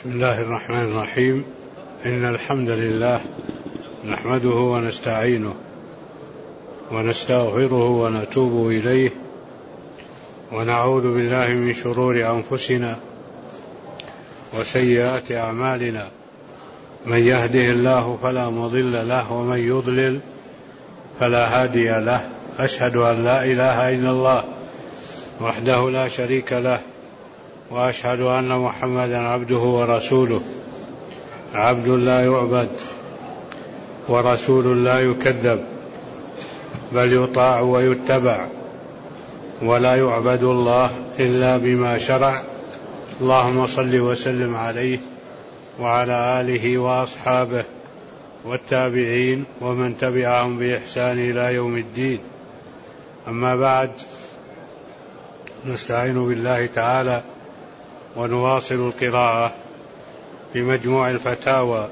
بسم الله الرحمن الرحيم. إن الحمد لله نحمده ونستعينه ونستغفره ونتوب إليه ونعوذ بالله من شرور أنفسنا وسيئات أعمالنا. من يهده الله فلا مضل له ومن يضلل فلا هادي له. أشهد أن لا إله إلا الله وحده لا شريك له وأشهد أن محمدا عبده ورسوله. عبد لا يعبد ورسول لا يكذب، بل يطاع ويتبع، ولا يعبد الله إلا بما شرع. اللهم صل وسلم عليه وعلى آله وأصحابه والتابعين ومن تبعهم بإحسان إلى يوم الدين. أما بعد، نستعين بالله تعالى ونواصل القراءة في مجموع الفتاوى.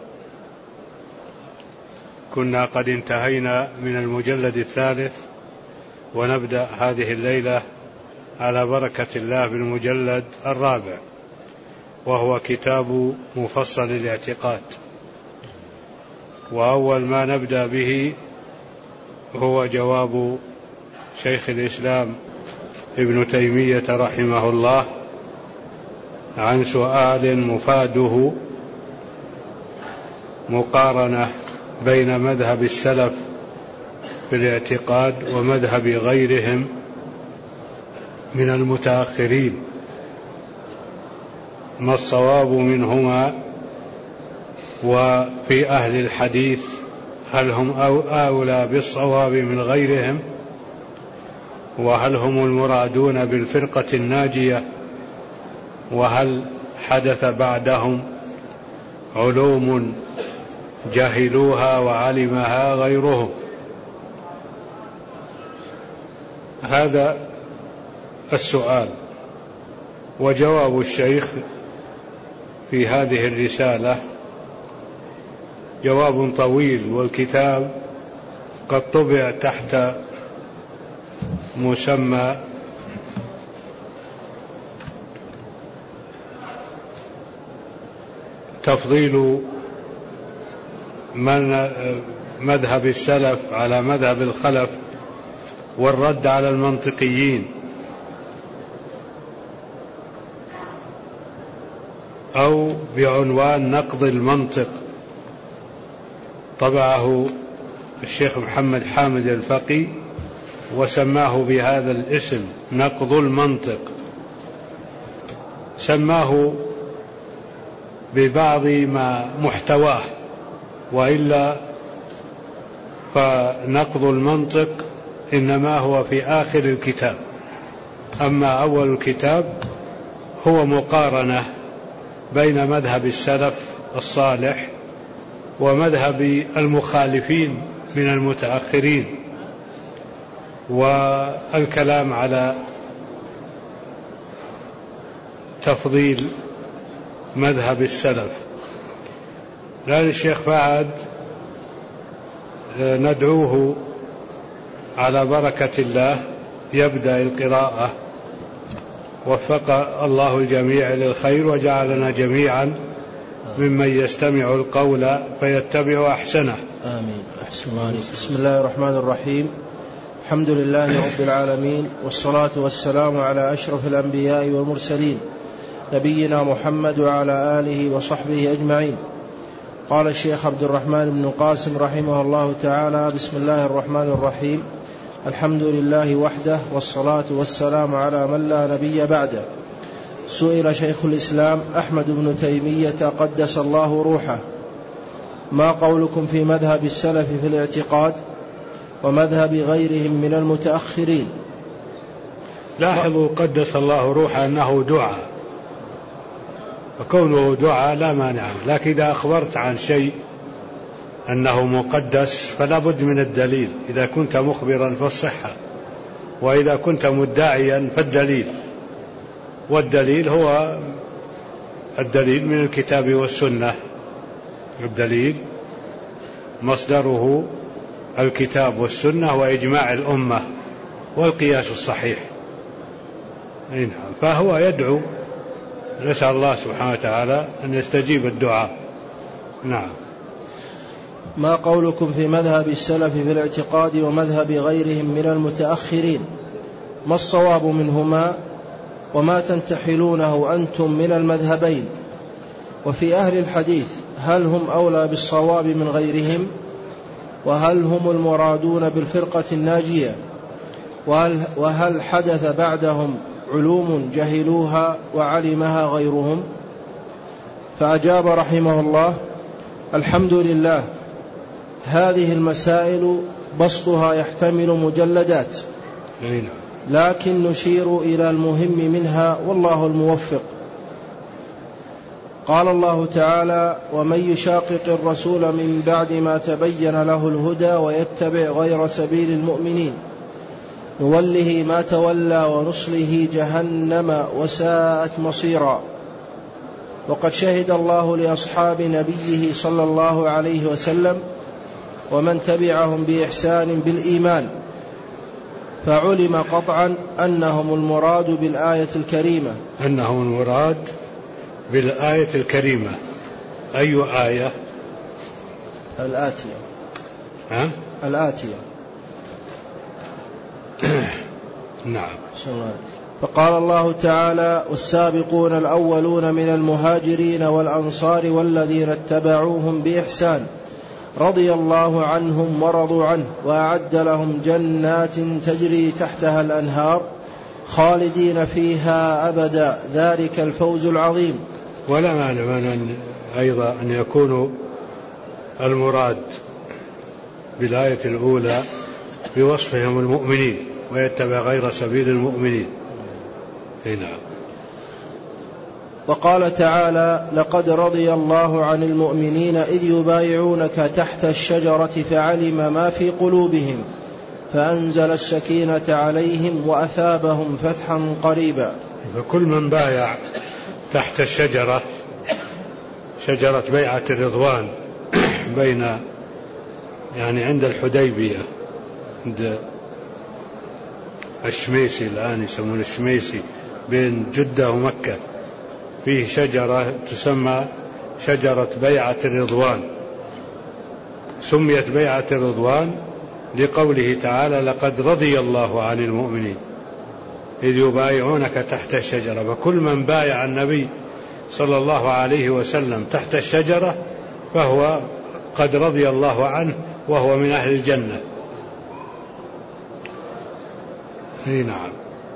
كنا قد انتهينا من المجلد الثالث، ونبدأ هذه الليلة على بركة الله بالمجلد الرابع، وهو كتاب مفصل الاعتقاد. وأول ما نبدأ به هو جواب شيخ الإسلام ابن تيمية رحمه الله عن سؤال مفاده مقارنة بين مذهب السلف في الاعتقاد ومذهب غيرهم من المتأخرين، ما الصواب منهما، وفي أهل الحديث هل هم أولى بالصواب من غيرهم، وهل هم المرادون بالفرقة الناجية، وهل حدث بعدهم علوم جهلوها وعلمها غيرهم. هذا السؤال. وجواب الشيخ في هذه الرسالة جواب طويل، والكتاب قد طبع تحت مسمى تفضيل مذهب السلف على مذهب الخلف والرد على المنطقيين، أو بعنوان نقض المنطق. طبعه الشيخ محمد حامد الفقي وسماه بهذا الاسم نقض المنطق. سماه ببعض ما محتواه، وإلا فنقض المنطق إنما هو في آخر الكتاب. أما أول الكتاب هو مقارنة بين مذهب السلف الصالح ومذهب المخالفين من المتأخرين، والكلام على تفضيل مذهب السلف. لأن الشيخ فهد ندعوه على بركة الله يبدأ القراءة. وفق الله الجميع للخير وجعلنا جميعا ممن يستمع القول فيتبع أحسنه. آمين. أحسن الله عليك. بسم الله الرحمن الرحيم. الحمد لله رب العالمين، والصلاة والسلام على أشرف الأنبياء والمرسلين، نبينا محمد وعلى آله وصحبه أجمعين. قال الشيخ عبد الرحمن بن قاسم رحمه الله تعالى: بسم الله الرحمن الرحيم. الحمد لله وحده، والصلاة والسلام على من لا نبي بعده. سئل شيخ الإسلام أحمد بن تيمية قدس الله روحه: ما قولكم في مذهب السلف في الاعتقاد ومذهب غيرهم من المتأخرين؟ لاحظوا قدس الله روحه أنه دعاء، وكونه دعاء لا مانع، لكن إذا أخبرت عن شيء أنه مقدس فلا بد من الدليل. إذا كنت مخبرا فالصحة، وإذا كنت مدعيا فالدليل. والدليل هو الدليل من الكتاب والسنة. الدليل مصدره الكتاب والسنة وإجماع الأمة والقياس الصحيح. فهو يدعو نسأل الله سبحانه وتعالى أن يستجيب الدعاء. نعم. ما قولكم في مذهب السلف في الاعتقاد ومذهب غيرهم من المتأخرين؟ ما الصواب منهما وما تنتحلونه أنتم من المذهبين؟ وفي أهل الحديث هل هم أولى بالصواب من غيرهم؟ وهل هم المرادون بالفرقة الناجية؟ وهل حدث بعدهم علوم جهلوها وعلمها غيرهم؟ فأجاب رحمه الله: الحمد لله، هذه المسائل بسطها يحتمل مجلدات، لكن نشير إلى المهم منها والله الموفق. قال الله تعالى: ومن يشاقق الرسول من بعد ما تبين له الهدى ويتبع غير سبيل المؤمنين نوله ما تولى ونصله جهنم وساءت مصيرا. وقد شهد الله لأصحاب نبيه صلى الله عليه وسلم ومن تبعهم بإحسان بالإيمان، فعلم قطعا أنهم المراد بالآية الكريمة. أنهم المراد بالآية الكريمة. أي آية؟ الآتية. ها؟ الآتية. نعم. فقال الله تعالى: والسابقون الأولون من المهاجرين والأنصار والذين اتبعوهم بإحسان رضي الله عنهم ورضوا عنه وأعد لهم جنات تجري تحتها الأنهار خالدين فيها أبدا ذلك الفوز العظيم. ولا معنى أيضا أن يكون المراد بالآية الأولى بوصفهم المؤمنين ويتبع غير سبيل المؤمنين. هنا وقال تعالى: لقد رضي الله عن المؤمنين إذ يبايعونك تحت الشجرة فعلم ما في قلوبهم فأنزل السكينة عليهم وأثابهم فتحا قريبا. فكل من بايع تحت الشجرة، شجرة بيعة الرضوان بين عند الحديبية، عند الشميسي الآن يسمون الشميسي، بين جدة ومكة، فيه شجرة تسمى شجرة بيعة الرضوان. سميت بيعة الرضوان لقوله تعالى: لقد رضي الله عن المؤمنين إذ يبايعونك تحت الشجرة. فكل من بايع النبي صلى الله عليه وسلم تحت الشجرة فهو قد رضي الله عنه وهو من أهل الجنة. نعم.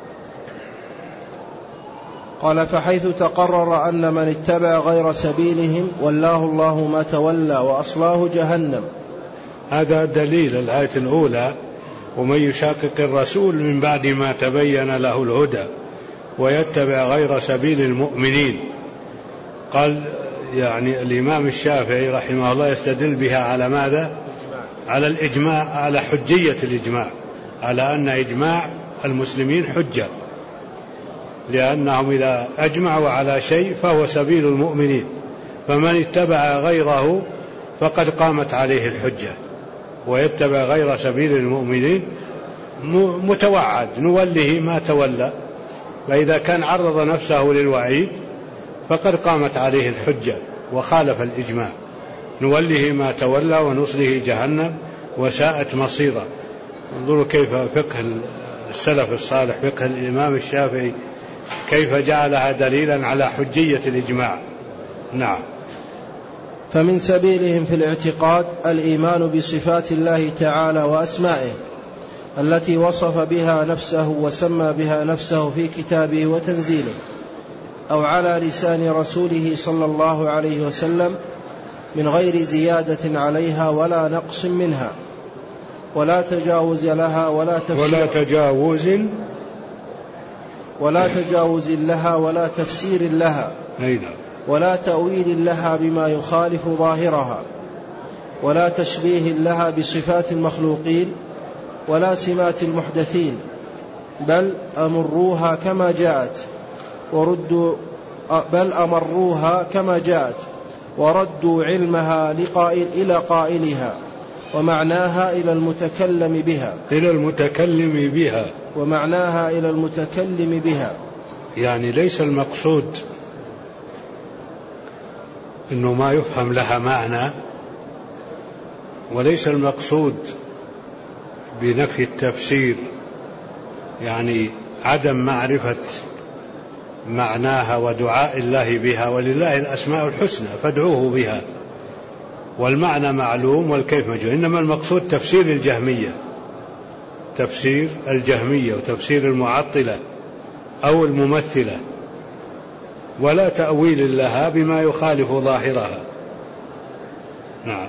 قال: فحيث تقرر أن من اتبع غير سبيلهم ولاه الله ما تولى وأصلاه جهنم. هذا دليل الآية الأولى: ومن يشاقق الرسول من بعد ما تبين له الهدى ويتبع غير سبيل المؤمنين. قال الإمام الشافعي رحمه الله يستدل بها على ماذا؟ على الإجماع، على حجية الإجماع، على أن إجماع المسلمين حجة، لأنهم إذا أجمعوا على شيء فهو سبيل المؤمنين، فمن اتبع غيره فقد قامت عليه الحجة. ويتبع غير سبيل المؤمنين متوعد نوله ما تولى، فإذا كان عرض نفسه للوعيد فقد قامت عليه الحجة وخالف الإجماع. نوله ما تولى ونصله جهنم وساءت مصيرا. انظروا كيف فقه السلف الصالح، فقه الإمام الشافعي، كيف جعلها دليلا على حجية الإجماع. نعم. فمن سبيلهم في الاعتقاد الإيمان بصفات الله تعالى وأسمائه التي وصف بها نفسه وسمى بها نفسه في كتابه وتنزيله أو على لسان رسوله صلى الله عليه وسلم من غير زيادة عليها ولا نقص منها ولا تجاوز لها ولا تجاوز لها ولا تفسير لها ولا تأويل لها بما يخالف ظاهرها ولا تشبيه لها بصفات المخلوقين ولا سمات المحدثين، بل أمروها كما جاءت وردوا علمها إلى قائلها ومعناها إلى المتكلم بها. يعني ليس المقصود إنه ما يفهم لها معنى، وليس المقصود بنفي التفسير يعني عدم معرفة معناها ودعاء الله بها، ولله الأسماء الحسنى فادعوه بها، والمعنى معلوم والكيف مجهول، إنما المقصود تفسير الجهمية وتفسير المعطلة أو الممثلة، ولا تأويل لها بما يخالف ظاهرها. نعم.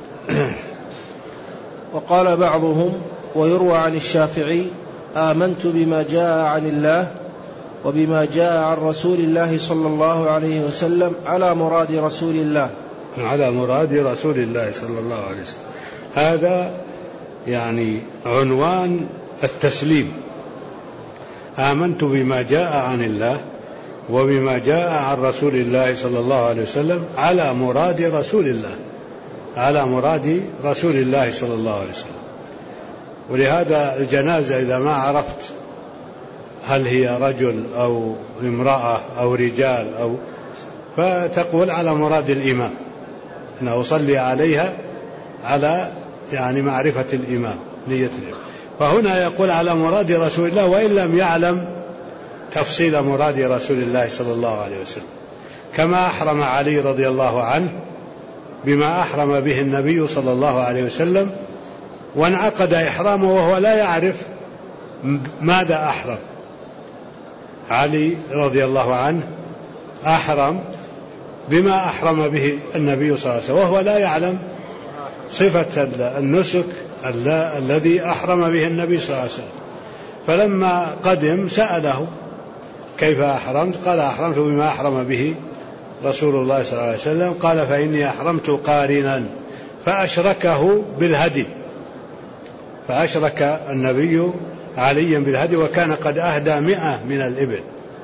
وقال بعضهم: ويروى عن الشافعي: آمنت بما جاء عن الله وبما جاء عن رسول الله صلى الله عليه وسلم على مراد رسول الله. على مراد رسول الله صلى الله عليه وسلم، هذا يعني عنوان التسليم. آمنت بما جاء عن الله وبما جاء عن رسول الله صلى الله عليه وسلم على مراد رسول الله، على مراد رسول الله صلى الله عليه وسلم. ولهذا الجنازة إذا ما عرفت هل هي رجل أو امرأة أو رجال فتقول على مراد الإمام، أنا أصلي عليها على يعني معرفة الإمام، نية الإمام. فهنا يقول على مراد رسول الله، وإن لم يعلم تفصيل مراد رسول الله صلى الله عليه وسلم، كما أحرم علي رضي الله عنه بما أحرم به النبي صلى الله عليه وسلم، وانعقد إحرامه وهو لا يعرف ماذا أحرم. علي رضي الله عنه أحرم بما أحرم به النبي صلى الله عليه وسلم وهو لا يعلم صفة النسك الذي أحرم به النبي صلى الله عليه وسلم. فلما قدم سأله: كيف أحرمت؟ قال: أحرمت بما أحرم به رسول الله صلى الله عليه وسلم. قال: فإني أحرمت قارنا. فأشركه بالهدي، فأشرك النبي عليا بالهدي، وكان قد أهدى 100 من الإبل،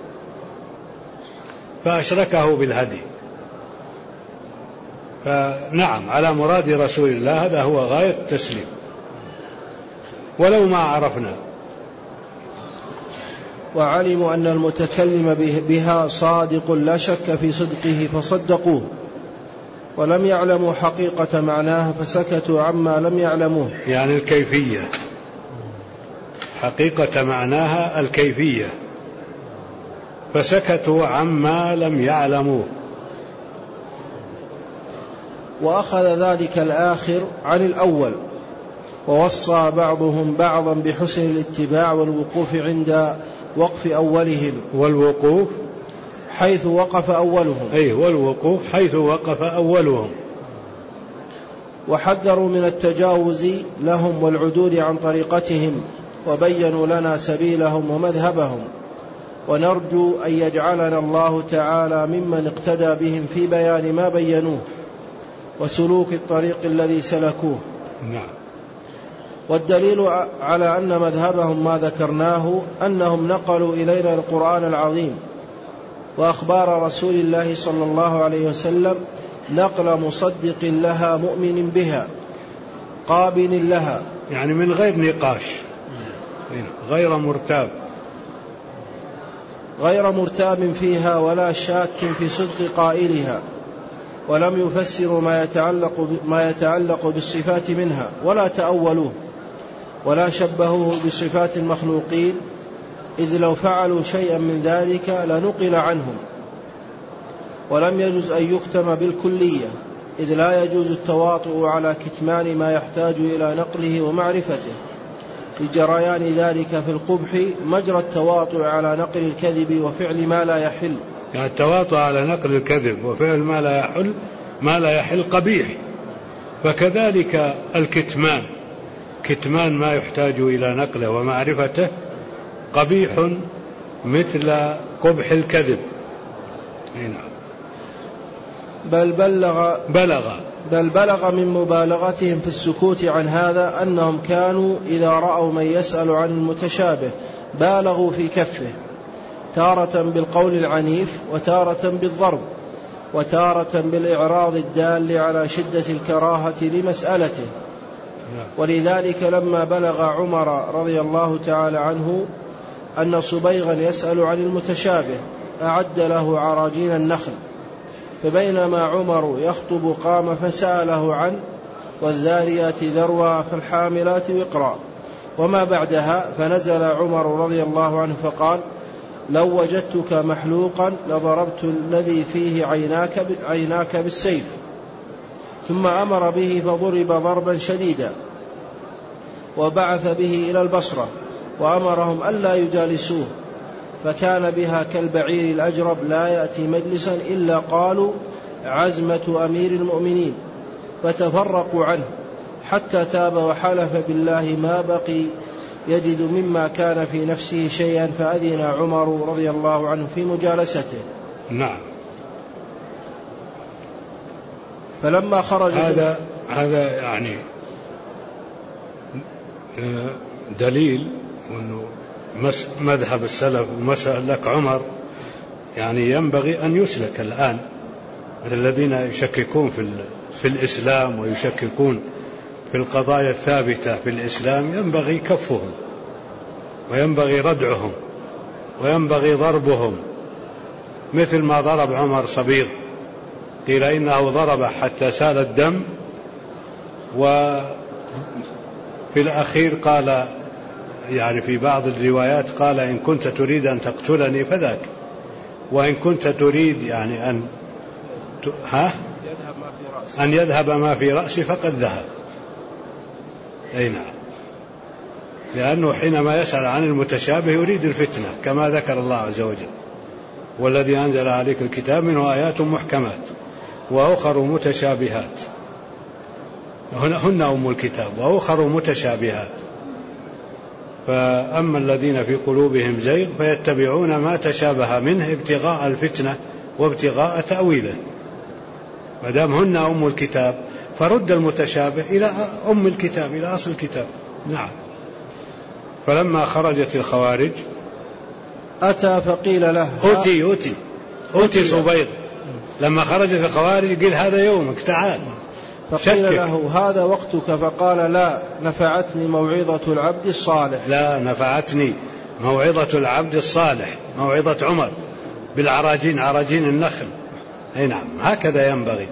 فأشركه بالهدي. فنعم على مراد رسول الله، هذا هو غاية التسليم ولو ما عرفنا. وعلموا أن المتكلم بها صادق لا شك في صدقه فصدقوه، ولم يعلموا حقيقة معناها فسكتوا عما لم يعلموه، يعني الكيفية، حقيقة معناها الكيفية، فسكتوا عما لم يعلموه. وأخذ ذلك الآخر عن الأول، ووصى بعضهم بعضا بحسن الاتباع والوقوف عند وقف أولهم، والوقوف حيث وقف أولهم، والوقوف حيث وقف أولهم. وحذروا من التجاوز لهم والعدول عن طريقتهم، وبينوا لنا سبيلهم ومذهبهم، ونرجو أن يجعلنا الله تعالى ممن اقتدى بهم في بيان ما بينوه وسلوك الطريق الذي سلكوه. نعم. والدليل على أن مذهبهم ما ذكرناه أنهم نقلوا إلينا القرآن العظيم وأخبار رسول الله صلى الله عليه وسلم نقل مصدق لها مؤمن بها قابل لها، يعني من غير نقاش، غير مرتاب فيها ولا شاك في صدق قائلها، ولم يفسروا ما يتعلق بالصفات منها ولا تأولوه ولا شبهوه بصفات المخلوقين، إذ لو فعلوا شيئا من ذلك لنقل عنهم. ولم يجوز أن يكتم بالكلية، إذ لا يجوز التواطؤ على كتمان ما يحتاج إلى نقله ومعرفته، لجريان ذلك في القبح مجرى التواطؤ على نقل الكذب وفعل ما لا يحل. يعني التواطؤ على نقل الكذب وفعل ما لا يحل قبيح. فكذلك الكتمان، كتمان ما يحتاج إلى نقله ومعرفته قبيح مثل قبح الكذب. بل بلغ من مبالغتهم في السكوت عن هذا أنهم كانوا إذا رأوا من يسأل عن المتشابه بالغوا في كفه، تارة بالقول العنيف وتارة بالضرب وتارة بالإعراض الدال على شدة الكراهة لمسألته. ولذلك لما بلغ عمر رضي الله تعالى عنه أن صبيغا يسأل عن المتشابه أعد له عراجين النخل فبينما عمر يخطب قام فسأله عنه، والذاريات ذروا فالحاملات وقرا. وما بعدها فنزل عمر رضي الله عنه فقال: لو وجدتك محلوقا لضربت الذي فيه عيناك بالسيف. ثم أمر به فضرب ضربا شديدا، وبعث به إلى البصرة وأمرهم ألا يجالسوه، فكان بها كالبعير الأجرب لا يأتي مجلسا إلا قالوا عزمة أمير المؤمنين، فتفرقوا عنه حتى تاب وحلف بالله ما بقي يجد مما كان في نفسه شيئا، فأذن عمر رضي الله عنه في مجالسته. نعم. فلما خرج هذا يعني دليل أنه مذهب السلف ومسلك عمر يعني ينبغي أن يسلك الآن، مثل الذين يشككون في الإسلام ويشككون في القضايا الثابتة في الإسلام، ينبغي كفهم وينبغي ردعهم وينبغي ضربهم، مثل ما ضرب عمر صبيغ، قيل إنه ضرب حتى سال الدم، وفي الأخير قال يعني في بعض الروايات قال: إن كنت تريد أن تقتلني فذاك، وإن كنت تريد يعني أن يذهب ما في رأسي فقد ذهب. أي نعم، لأنه حينما يسأل عن المتشابه يريد الفتنة، كما ذكر الله عز وجل: والذي أنزل عليك الكتاب منه آيات محكمات وأخر متشابهات، هن أم الكتاب، وأخر متشابهات. فأما الذين في قلوبهم زيغ فيتبعون ما تشابه منه ابتغاء الفتنة وابتغاء تأويله. مدام هن أم الكتاب فرد المتشابه إلى أم الكتاب، إلى أصل الكتاب. نعم. فلما خرجت الخوارج أتى فقيل له: أوتي صبيغ. لما خرجت الخوارج قال: هذا يومك، تعال. فقيل له: هذا وقتك. فقال: لا، نفعتني موعظة العبد الصالح. لا، نفعتني موعظة العبد الصالح، موعظة عمر بالعراجين، عراجين النخل. أي نعم، هكذا ينبغي.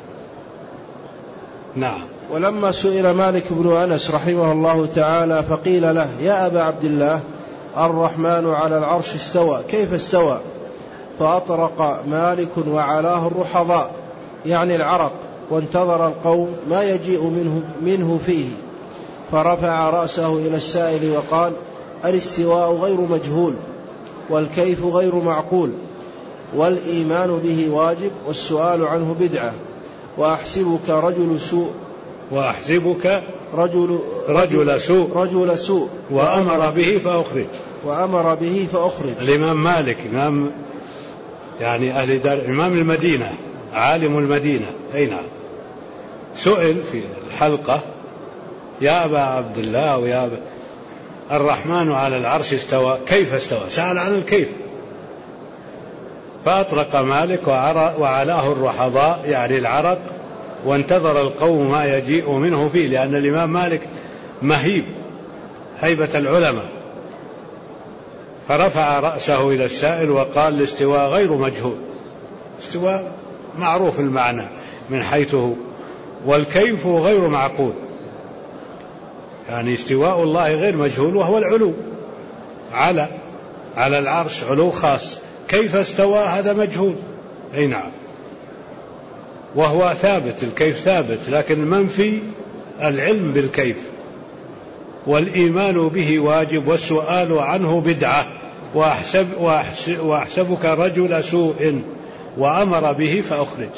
نعم. ولما سئل مالك بن أنس رحمه الله تعالى فقيل له: يا أبا عبد الله، الرحمن على العرش استوى، كيف استوى؟ فأطرق مالك وعلاه الرحضاء، يعني العرق، وانتظر القوم ما يجيء منه فيه، فرفع رأسه إلى السائل وقال: الاستواء غير مجهول، والكيف غير معقول، والإيمان به واجب، والسؤال عنه بدعة، وأحسبك رجل سوء رجل سوء وأمر به فأخرج. الإمام مالك إمام يعني أهل دار، إمام المدينة، عالم المدينة. أي نعم. سئل في الحلقة: يا أبا عبد الله، ويا أبا الرحمن على العرش استوى، كيف استوى؟ سأل عن الكيف. فأطرق مالك وعلاه الرحضاء، يعني العرق، وانتظر القوم ما يجيء منه فيه، لأن الإمام مالك مهيب هيبة العلماء. فرفع رأسه إلى السائل وقال: الاستواء غير مجهول، استواء معروف المعنى من حيثه، والكيف غير معقول، يعني استواء الله غير مجهول، وهو العلو على العرش، علو خاص. كيف استوى هذا مجهول. أي نعم. وهو ثابت، الكيف ثابت، لكن المنفي العلم بالكيف. والإيمان به واجب، والسؤال عنه بدعة، وأحسبك رجل سوء، وأمر به فأخرج.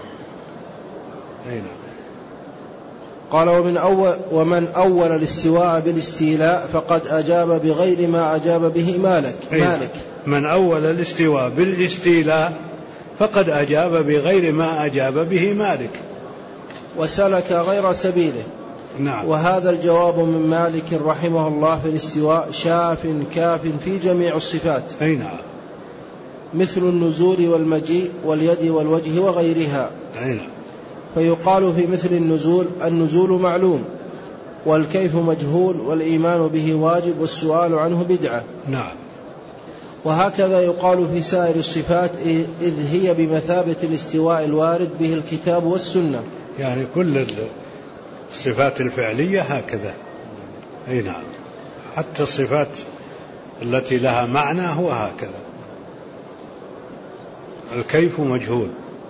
أي نعم. قال: ومن أول الاستواء بالاستيلاء فقد أجاب بغير ما أجاب به مالك. من أول الاستواء بالاستيلاء فقد أجاب بغير ما أجاب به مالك، وسلك غير سبيله. نعم. وهذا الجواب من مالك رحمه الله في الاستواء شاف كاف في جميع الصفات. أي نعم. مثل النزول والمجيء واليد والوجه وغيرها. أي نعم. فيقال في مثل النزول معلوم، والكيف مجهول، والإيمان به واجب، والسؤال عنه بدعة. نعم. وهكذا يقال في سائر الصفات إذ هي بمثابة الاستواء الوارد به الكتاب والسنة. يعني كل الصفات الفعلية هكذا. أي نعم، حتى الصفات التي لها معنى هو هكذا. الكيف مجهول.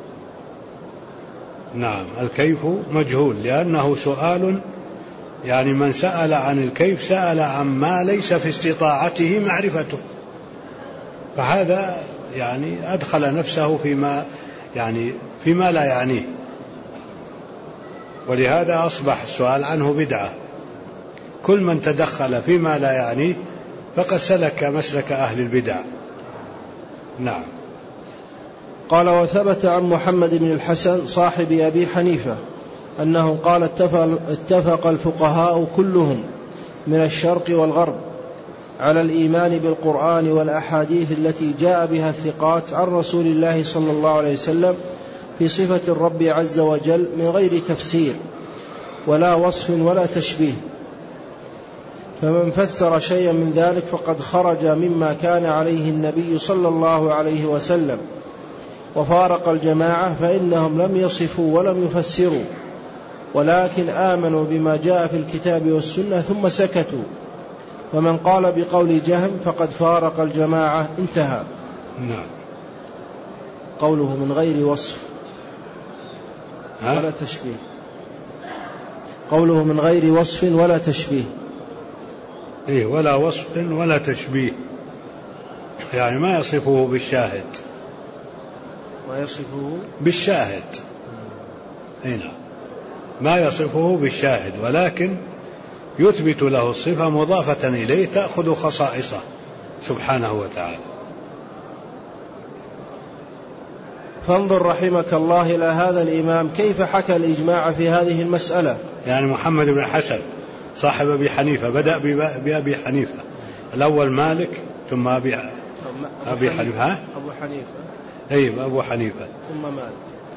نعم، الكيف مجهول لأنه سؤال، يعني من سأل عن الكيف سأل عن ما ليس في استطاعته معرفته، فهذا يعني أدخل نفسه فيما لا يعنيه، ولهذا أصبح السؤال عنه بدعة. كل من تدخل فيما لا يعنيه فقد سلك مسلك أهل البدع. نعم. قال: وثبت عن محمد بن الحسن صاحب أبي حنيفة أنه قال: اتفق الفقهاء كلهم من الشرق والغرب على الإيمان بالقرآن والأحاديث التي جاء بها الثقات عن رسول الله صلى الله عليه وسلم في صفة الرب عز وجل من غير تفسير ولا وصف ولا تشبيه، فمن فسر شيئا من ذلك فقد خرج مما كان عليه النبي صلى الله عليه وسلم وفارق الجماعة، فإنهم لم يصفوا ولم يفسروا ولكن آمنوا بما جاء في الكتاب والسنة ثم سكتوا، ومن قال بقول جهم فقد فارق الجماعة. انتهى. نعم. قوله من غير وصف ولا تشبيه، قوله من غير وصف ولا تشبيه، ولا وصف ولا تشبيه، يعني ما يصفه بالشاهد، ما يصفه بالشاهد. هنا ما يصفه بالشاهد، ولكن يثبت له الصفة مضافة إليه تأخذ خصائصه سبحانه وتعالى. فانظر رحمك الله إلى هذا الإمام كيف حكى الإجماع في هذه المسألة. يعني محمد بن الحسن صاحب أبي حنيفة بدأ بأبي حنيفة، الأول مالك ثم أبي حنيفة. أبو حنيفة. أيوة، أبو حنيفة ثم مالك.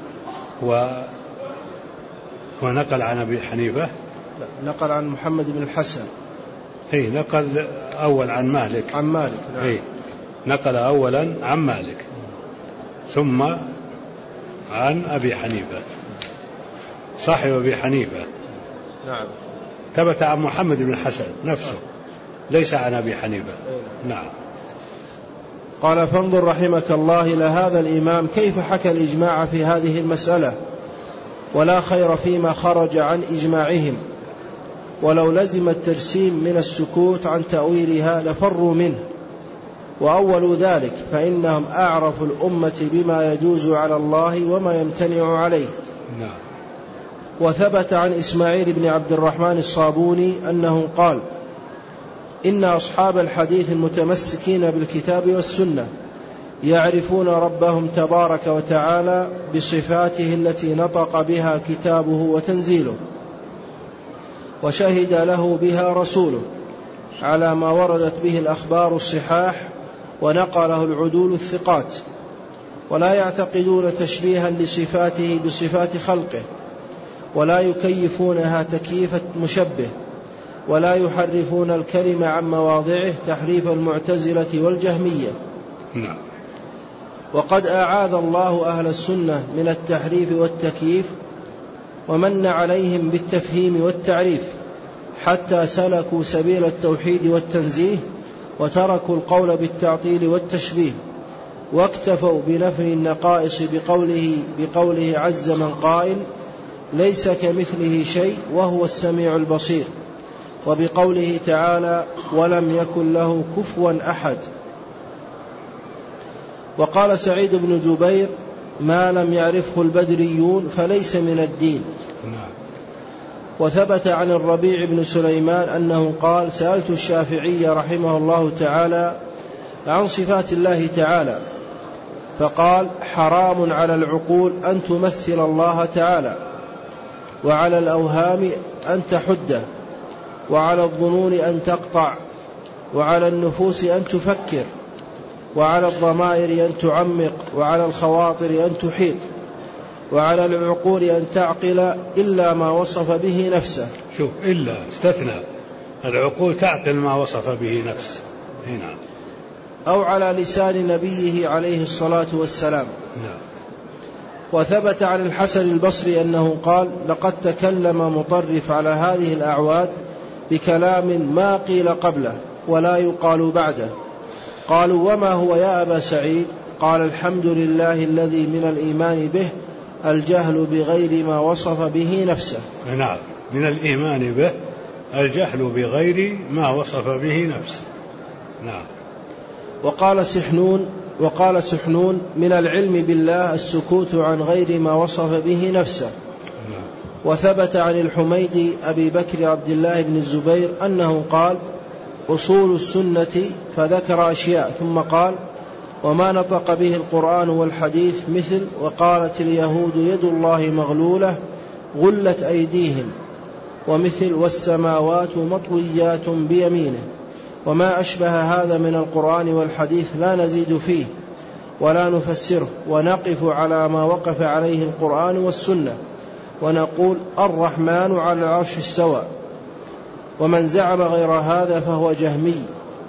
ونقل عن أبي حنيفة. لا، نقل عن محمد بن الحسن. نقل أول عن مالك. عن مالك. نعم. نقل أولا عن مالك ثم عن أبي حنيفة صاحب أبي حنيفة. نعم. ثبت عن محمد بن الحسن نفسه ليس عن أبي حنيفة. نعم. قال: فانظر رحمك الله إلى هذا الإمام كيف حكى الإجماع في هذه المسألة، ولا خير فيما خرج عن إجماعهم، ولو لزم التجسيم من السكوت عن تأويلها لفروا منه، وأول ذلك فإنهم أعرف الأمة بما يجوز على الله وما يمتنع عليه. نعم. وثبت عن إسماعيل بن عبد الرحمن الصابوني أنه قال: إن أصحاب الحديث المتمسكين بالكتاب والسنة يعرفون ربهم تبارك وتعالى بصفاته التي نطق بها كتابه وتنزيله وشهد له بها رسوله على ما وردت به الأخبار الصحاح ونقله العدول الثقات، ولا يعتقدون تشبيها لصفاته بصفات خلقه، ولا يكيفونها تكييف مشبه، ولا يحرفون الكلمة عن مواضعه تحريف المعتزلة والجهمية. نعم. وقد أعاذ الله أهل السنة من التحريف والتكييف، ومن عليهم بالتفهيم والتعريف، حتى سلكوا سبيل التوحيد والتنزيه، وتركوا القول بالتعطيل والتشبيه، واكتفوا بنفي النقائص بقوله عز من قائل: ليس كمثله شيء وهو السميع البصير، وبقوله تعالى: ولم يكن له كفوا أحد. وقال سعيد بن جبير: ما لم يعرفه البدريون فليس من الدين. وثبت عن الربيع بن سليمان أنه قال: سألت الشافعي رحمه الله تعالى عن صفات الله تعالى، فقال: حرام على العقول أن تمثل الله تعالى، وعلى الأوهام أن تحده، وعلى الظنون أن تقطع، وعلى النفوس أن تفكر، وعلى الضمائر أن تعمق، وعلى الخواطر أن تحيط، وعلى العقول أن تعقل إلا ما وصف به نفسه. شوف، إلا استثنى العقول تعقل ما وصف به نفسه. هنا أو على لسان نبيه عليه الصلاة والسلام. وثبت عن الحسن البصري أنه قال: لقد تكلم مطرف على هذه الأعواد بكلام ما قيل قبله ولا يقال بعده. قالوا: وما هو يا أبا سعيد؟ قال: الحمد لله الذي من الإيمان به الجهل بغير ما وصف به نفسه. نعم، من الإيمان به الجهل بغير ما وصف به نفسه. نعم. وقال سحنون: من العلم بالله السكوت عن غير ما وصف به نفسه. نعم. وثبت عن الحميدي أبي بكر عبد الله بن الزبير أنه قال: أصول السنة، فذكر أشياء ثم قال: وما نطق به القرآن والحديث مثل: وقالت اليهود يد الله مغلولة غلت أيديهم، ومثل: والسماوات مطويات بيمينه. وما أشبه هذا من القرآن والحديث لا نزيد فيه ولا نفسره، ونقف على ما وقف عليه القرآن والسنة، ونقول: الرحمن على العرش استوى. ومن زعم غير هذا فهو جهمي.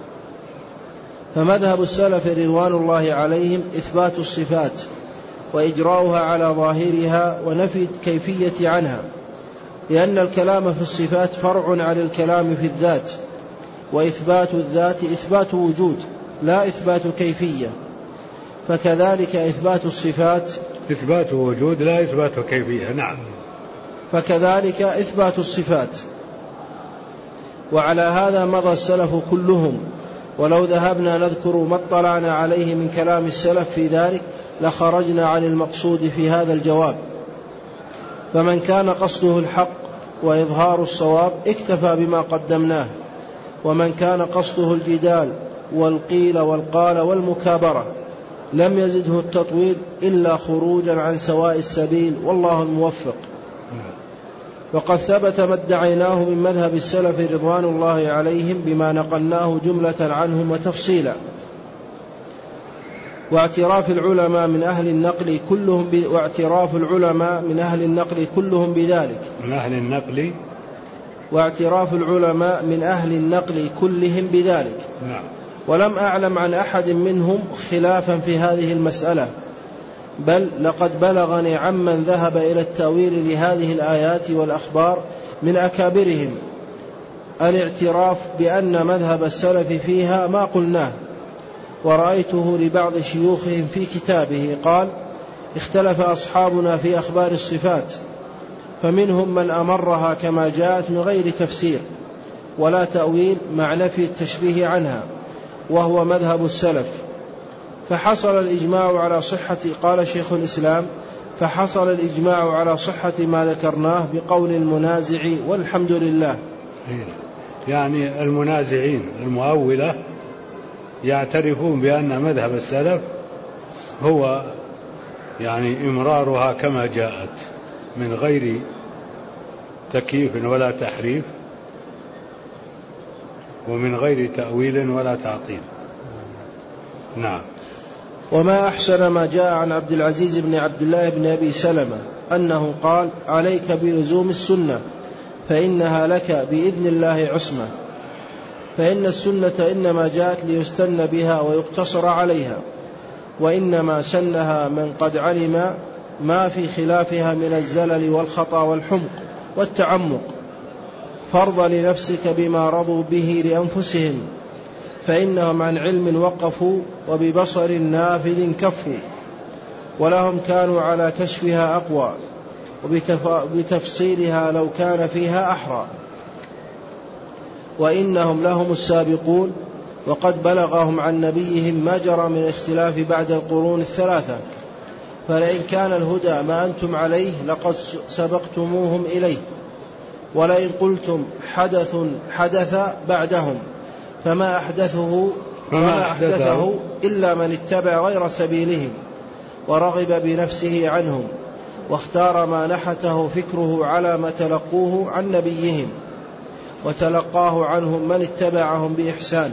فمذهب السلف رضوان الله عليهم إثبات الصفات وإجراؤها على ظاهرها ونفي الكيفية عنها، لأن الكلام في الصفات فرع عن الكلام في الذات، وإثبات الذات إثبات وجود لا إثبات كيفية، فكذلك إثبات الصفات إثبات وجود لا إثبات كيفية. نعم. فكذلك إثبات الصفات. وعلى هذا مضى السلف كلهم، ولو ذهبنا نذكر ما اطلعنا عليه من كلام السلف في ذلك لخرجنا عن المقصود في هذا الجواب. فمن كان قصده الحق وإظهار الصواب اكتفى بما قدمناه، ومن كان قصده الجدال والقيل والقال والمكابرة لم يزده التطويل إلا خروجا عن سواء السبيل، والله الموفق. وقد ثبت ما ادعيناه من مذهب السلف رضوان الله عليهم بما نقلناه جملة عنهم وتفصيلا. واعتراف العلماء من أهل النقل كلهم بذلك. من أهل النقل. واعتراف العلماء من أهل النقل كلهم بذلك. نعم. ولم أعلم عن أحد منهم خلافا في هذه المسألة، بل لقد بلغني عمن ذهب إلى التأويل لهذه الآيات والأخبار من أكابرهم الاعتراف بأن مذهب السلف فيها ما قلناه. ورأيته لبعض شيوخهم في كتابه قال: اختلف أصحابنا في أخبار الصفات، فمنهم من أمرها كما جاءت من غير تفسير ولا تأويل مع نفي التشبيه عنها، وهو مذهب السلف. فحصل الإجماع على صحة، قال شيخ الإسلام: فحصل الإجماع على صحة ما ذكرناه بقول المنازع والحمد لله. يعني المنازعين المؤولة يعترفون بأن مذهب السلف هو يعني إمرارها كما جاءت من غير تكييف ولا تحريف ومن غير تأويل ولا تعطيل. نعم. وما أحسن ما جاء عن عبد العزيز بن عبد الله بن أبي سلمة أنه قال: عليك بلزوم السنة فإنها لك بإذن الله عصمة. فإن السنة إنما جاءت ليستن بها ويقتصر عليها، وإنما سنها من قد علم ما في خلافها من الزلل والخطأ والحمق والتعمق. فارض لنفسك بما رضوا به لأنفسهم، فإنهم عن علم وقفوا وببصر نافذ كفوا، ولهم كانوا على كشفها أقوى وبتفصيلها لو كان فيها أحرى، وإنهم لهم السابقون، وقد بلغهم عن نبيهم ما جرى من اختلاف بعد القرون الثلاثة. فلئن كان الهدى ما أنتم عليه لقد سبقتموهم إليه، ولئن قلتم حدث بعدهم فما أحدثه إلا من اتبع غير سبيلهم ورغب بنفسه عنهم، واختار ما نحته فكره على ما تلقوه عن نبيهم وتلقاه عنهم من اتبعهم بإحسان.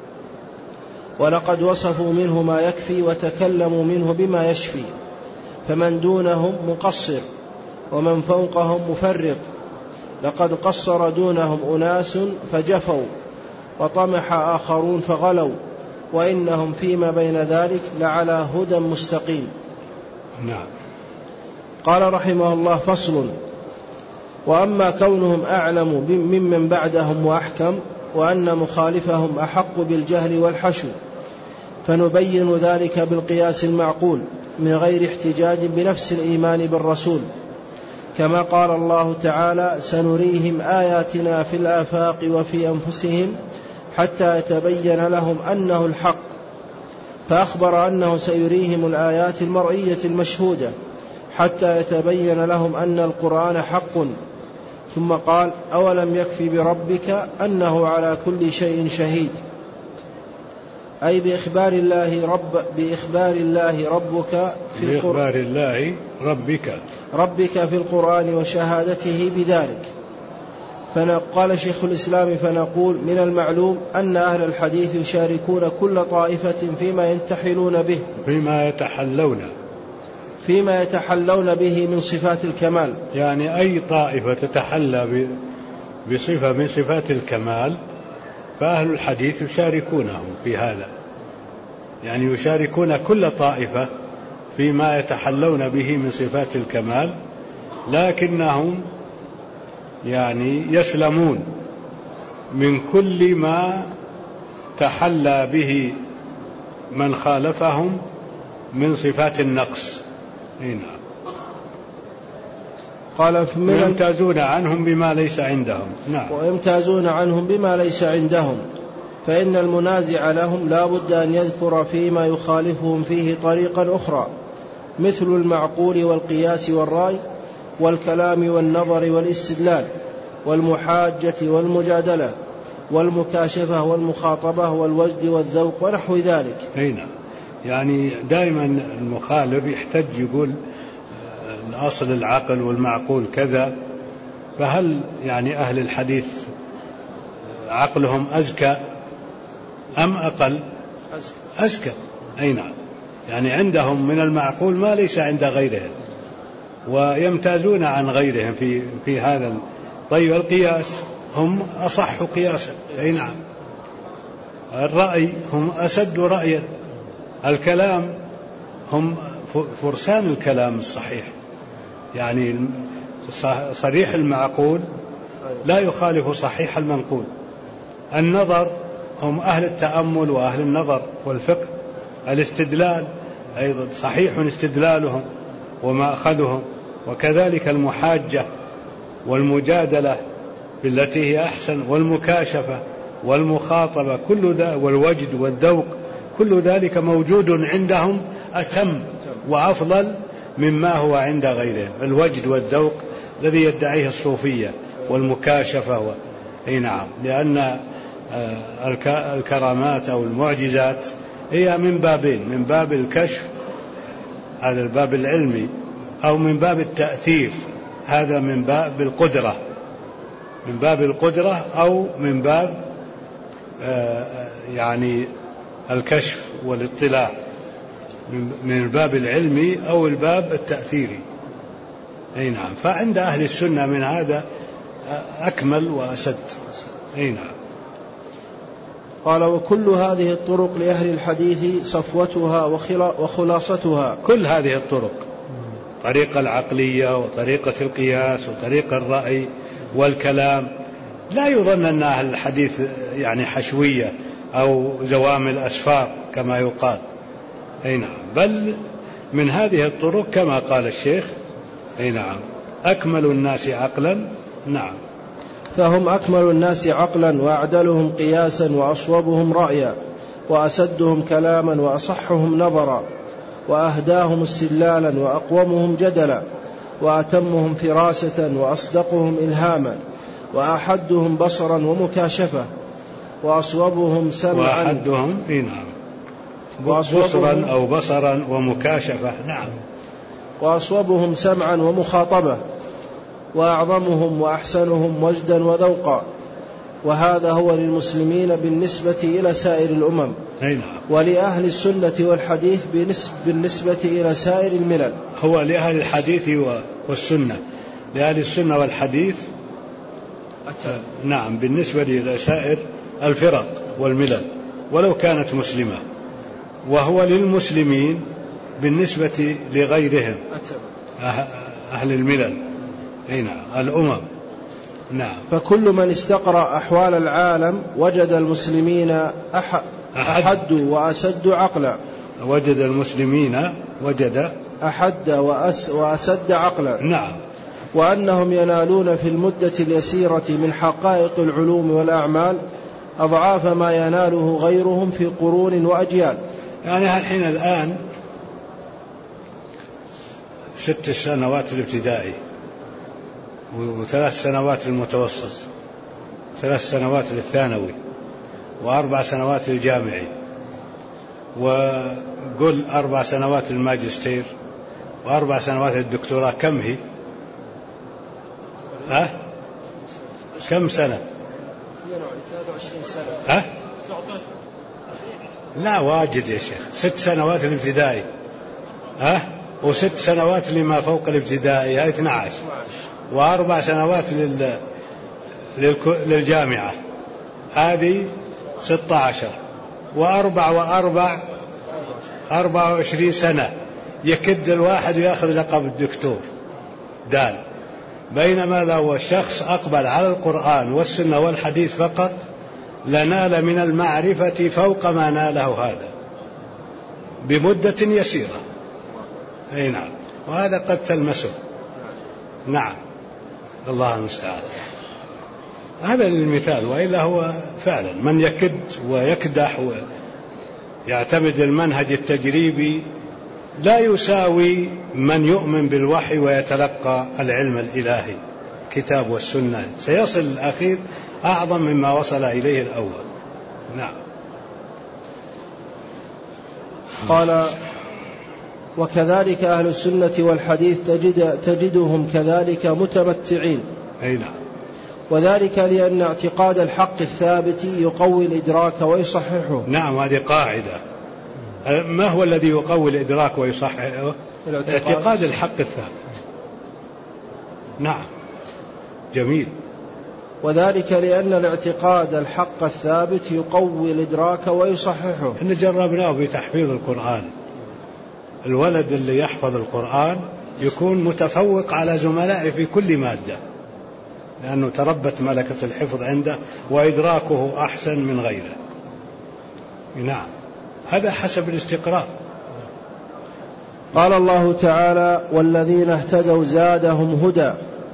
ولقد وصفوا منه ما يكفي وتكلموا منه بما يشفي، فمن دونهم مقصر ومن فوقهم مفرط. لقد قصر دونهم أناس فجفوا، وطمح آخرون فغلوا، وإنهم فيما بين ذلك لعلى هدى مستقيم. نعم. قال رحمه الله: فصل. وأما كونهم أعلم ممن بعدهم وأحكم، وأن مخالفهم أحق بالجهل والحشو، فنبين ذلك بالقياس المعقول من غير احتجاج بنفس الإيمان بالرسول، كما قال الله تعالى: سنريهم آياتنا في الآفاق وفي أنفسهم حتى يتبين لهم أنه الحق، فأخبر أنه سيريهم الآيات المرئية المشهودة حتى يتبين لهم أن القرآن حق، ثم قال: أولم يكفي بربك أنه على كل شيء شهيد، أي بإخبار الله ربك في القرآن وشهادته بذلك. فقال شيخ الإسلام: فنقول من المعلوم أن أهل الحديث يشاركون كل طائفة فيما يتحلون به من صفات الكمال، يعني أي طائفة تتحلى بصفة من صفات الكمال فأهل الحديث يشاركونهم في هذا، يعني يشاركون كل طائفة فيما يتحلون به من صفات الكمال، لكنهم يعني يسلمون من كل ما تحلى به من خالفهم من صفات النقص. هنا قال: ويمتازون عنهم بما ليس عندهم. نعم. ويمتازون عنهم بما ليس عندهم، فإن المنازع لهم لا بد أن يذكر فيما يخالفهم فيه طريقا أخرى، مثل المعقول والقياس والرأي والكلام والنظر والاستدلال والمحاجة والمجادلة والمكاشفة والمخاطبة والوجد والذوق ونحو ذلك. هنا يعني دائما المخالف يحتج يقول الأصل العقل والمعقول كذا، فهل يعني أهل الحديث عقلهم أزكى أم أقل؟ أزكى. أي نعم، يعني عندهم من المعقول ما ليس عند غيرهم، ويمتازون عن غيرهم في هذا. طيب القياس هم أصح قياسا. أي نعم. الرأي هم أسد رأيا. الكلام هم فرسان الكلام الصحيح، يعني صريح المعقول لا يخالف صحيح المنقول. النظر هم أهل التأمل وأهل النظر والفقه. الاستدلال أيضا صحيح استدلالهم ومأخذهم، وكذلك المحاجة والمجادلة بالتي هي أحسن، والمكاشفة والمخاطبة كل ذا، والوجد والذوق، كل ذلك موجود عندهم أتم وأفضل مما هو عند غيرهم. الوجد والذوق الذي يدعيه الصوفية، والمكاشفة أي نعم، لأن الكرامات أو المعجزات هي من بابين: من باب الكشف، هذا الباب العلمي، أو من باب التأثير، هذا من باب القدرة، من باب القدرة، أو من باب يعني الكشف والاطلاع، من الباب العلمي أو الباب التأثيري. أي نعم. فعند أهل السنة من هذا أكمل وأسد. أي نعم. قال: وكل هذه الطرق لأهل الحديث صفوتها وخلاصتها. كل هذه الطرق، طريقة العقلية وطريقة القياس وطريقة الرأي والكلام، لا يظن أن أهل الحديث يعني حشوية أو زوام الأسفار كما يقال. أي نعم. بل من هذه الطرق كما قال الشيخ: أي نعم، أكمل الناس عقلا. نعم. فهم أكمل الناس عقلا، وأعدلهم قياسا، وأصوبهم رأيا، وأسدهم كلاما، وأصحهم نظرا، وأهداهم استدلالا، وأقومهم جدلا، وأتمهم فراسة، وأصدقهم إلهاما، وأحدهم بصرا ومكاشفة، وأصوبهم سمعا. وأحدهم بصرا أو بصرا ومكاشفة. نعم. وأصوبهم سمعا ومخاطبة، وأعظمهم وأحسنهم وجدا وذوقا. وهذا هو للمسلمين بالنسبة إلى سائر الأمم. نعم. ولأهل السنة والحديث بالنسبة إلى سائر الملل. هو لأهل الحديث والسنة، لأهل السنة والحديث نعم بالنسبة إلى سائر الفرق والملل. ولو كانت مسلمة، وهو للمسلمين بالنسبة لغيرهم أهل الملل، نعم، الأمم. نعم. فكل من استقرأ أحوال العالم وجد المسلمين أحد وأسد عقلا. وجد المسلمين أحد وأسد عقلا. نعم. وأنهم ينالون في المدة اليسيرة من حقائق العلوم والأعمال أضعاف ما يناله غيرهم في قرون وأجيال. يعني الحين الآن 6 سنوات الابتدائي، و3 سنوات المتوسط، 3 سنوات للثانوي، و4 سنوات الجامعي، وقل 4 سنوات الماجستير، و4 سنوات الدكتوراه. كم هي؟ كم سنة؟ 23 سنة. لا واجد يا شيخ. 6 سنوات الابتدائي، و6 سنوات لما فوق الابتدائي، هاي 12، و4 سنوات للجامعة، هذه 16، و4 24 سنة يكد الواحد ويأخذ لقب الدكتور دال. بينما لو الشخص أقبل على القرآن والسنة والحديث فقط لنال من المعرفة فوق ما ناله هذا بمدة يسيرة. أي نعم. وهذا قد تلمسه. نعم. الله المستعان. هذا المثال. وإلا هو فعلا من يكد ويكدح ويعتمد المنهج التجريبي لا يساوي من يؤمن بالوحي ويتلقى العلم الإلهي كتاب والسنة. سيصل الأخير أعظم مما وصل إليه الأول. نعم. قال: وكذلك أهل السنة والحديث تجدهم كذلك متمتعين. أي نعم. وذلك لأن اعتقاد الحق الثابت يقوي الإدراك ويصححه. نعم، هذه قاعدة. ما هو الذي يقوي الإدراك ويصححه؟ اعتقاد الحق الثابت. نعم، جميل. وذلك لأن الاعتقاد الحق الثابت يقوي الإدراك ويصححه. إحنا جربناه بتحفيظ القرآن. الولد اللي يحفظ القرآن يكون متفوق على زملائه في كل مادة، لأنه تربت ملكة الحفظ عنده وإدراكه أحسن من غيره. نعم، هذا حسب الاستقراء. قال الله تعالى: والذين اهتدوا زادهم هدى.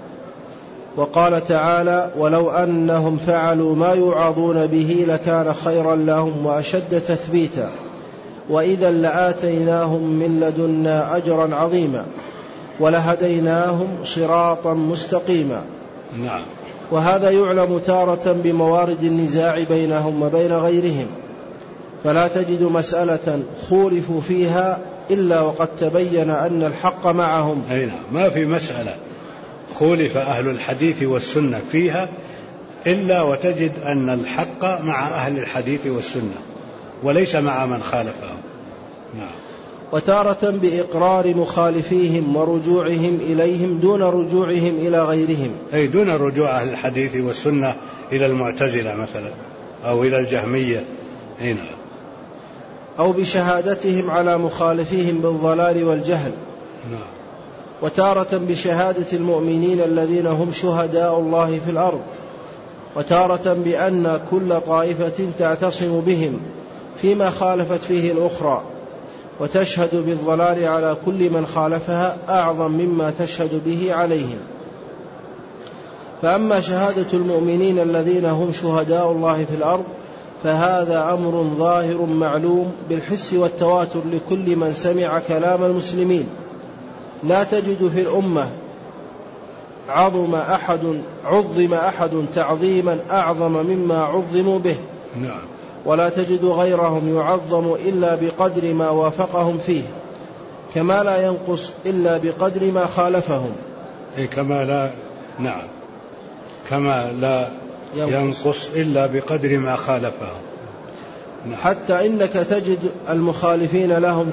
وقال تعالى: ولو أنهم فعلوا ما يوعظون به لكان خيرا لهم وأشد تثبيتا وإذا لآتيناهم من لدنا أجرا عظيما ولهديناهم صراطا مستقيما. نعم. وهذا يعلم تارة بموارد النزاع بينهم وبين غيرهم، فلا تجد مسألة خولفوا فيها إلا وقد تبين أن الحق معهم. أي نعم، ما في مسألة خولف أهل الحديث والسنة فيها إلا وتجد أن الحق مع أهل الحديث والسنة وليس مع من خالفهم. نعم. وتارة بإقرار مخالفيهم ورجوعهم إليهم دون رجوعهم إلى غيرهم، أي دون رجوع أهل الحديث والسنة إلى المعتزلة مثلا أو إلى الجهمية. أي نعم. أو بشهادتهم على مخالفيهم بالضلال والجهل. نعم. وتارة بشهادة المؤمنين الذين هم شهداء الله في الأرض. وتارة بأن كل طائفة تعتصم بهم فيما خالفت فيه الأخرى وتشهد بالضلال على كل من خالفها أعظم مما تشهد به عليهم. فأما شهادة المؤمنين الذين هم شهداء الله في الأرض فهذا أمر ظاهر معلوم بالحس والتواتر لكل من سمع كلام المسلمين. لا تجد في الأمة عظم أحد تعظيما أعظم مما عظموا به. نعم. ولا تجد غيرهم يعظم إلا بقدر ما وافقهم فيه، كما لا ينقص إلا بقدر ما خالفهم. نعم، كما لا ينقص إلا بقدر ما خالفهم. نعم. حتى إنك تجد المخالفين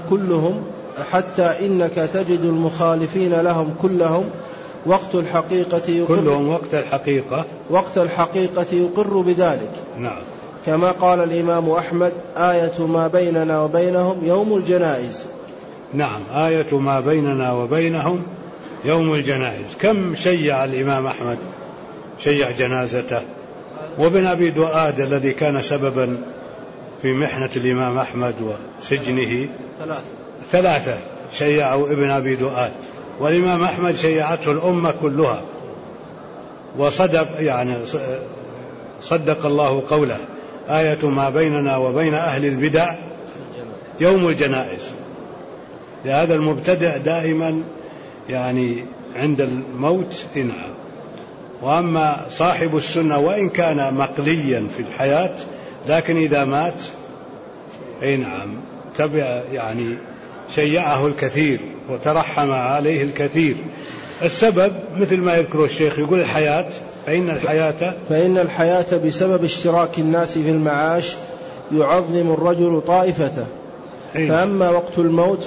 لهم كلهم وقت الحقيقة يقر بذلك. نعم. كما قال الإمام أحمد: آية ما بيننا وبينهم يوم الجنائز. نعم، آية ما بيننا وبينهم يوم الجنائز. كم شيع الإمام أحمد، شيع جنازته، وابن أبي دؤاد الذي كان سببا في محنة الإمام أحمد وسجنه 3 شيعوا ابن أبي دؤاد، والإمام أحمد شيعته الأمة كلها، وصدق صدق الله قوله: آية ما بيننا وبين أهل البدع يوم الجنائز. لهذا المبتدع دائما عند الموت نعم. وأما صاحب السنة وإن كان مقليا في الحياة، لكن إذا مات نعم تبع شيعه الكثير وترحم عليه الكثير. السبب مثل ما يذكر الشيخ، يقول الحياة، فإن الحياة بسبب اشتراك الناس في المعاش يعظم الرجل طائفته، فأما وقت الموت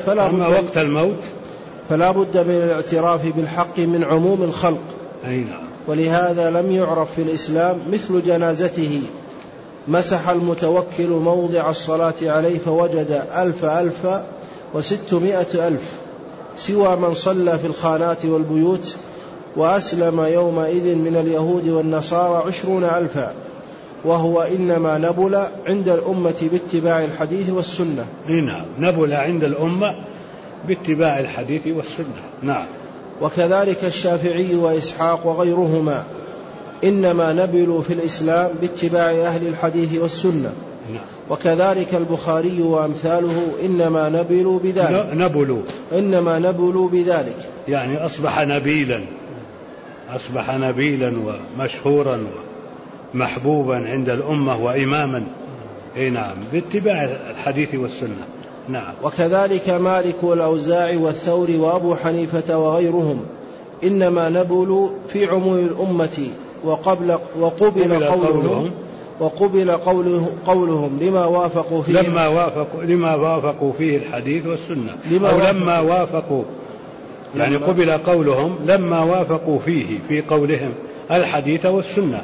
فلا بد من الاعتراف بالحق من عموم الخلق. ولهذا لم يعرف في الإسلام مثل جنازته. مسح المتوكل موضع الصلاة عليه فوجد 1,600,000 سوى من صلى في الخانات والبيوت، وأسلم يومئذ من اليهود والنصارى 20,000، وهو إنما نبل عند الأمة باتباع الحديث والسنة. نعم، نبل عند الأمة باتباع الحديث والسنة. نعم. وكذلك الشافعي وإسحاق وغيرهما إنما نبلوا في الإسلام باتباع أهل الحديث والسنة. نعم. وكذلك البخاري وأمثاله إنما نبلوا بذلك، أصبح نبيلا ومشهورا ومحبوبا عند الأمة وإماما نعم باتباع الحديث والسنة. نعم. وكذلك مالك والأوزاعي والثوري وأبو حنيفة وغيرهم إنما نبلوا في عموم الأمة، وقبل قولهم لما وافقوا فيه الحديث والسنة، لما وافقوا قبل قولهم لما وافقوا فيه في قولهم الحديث والسنة.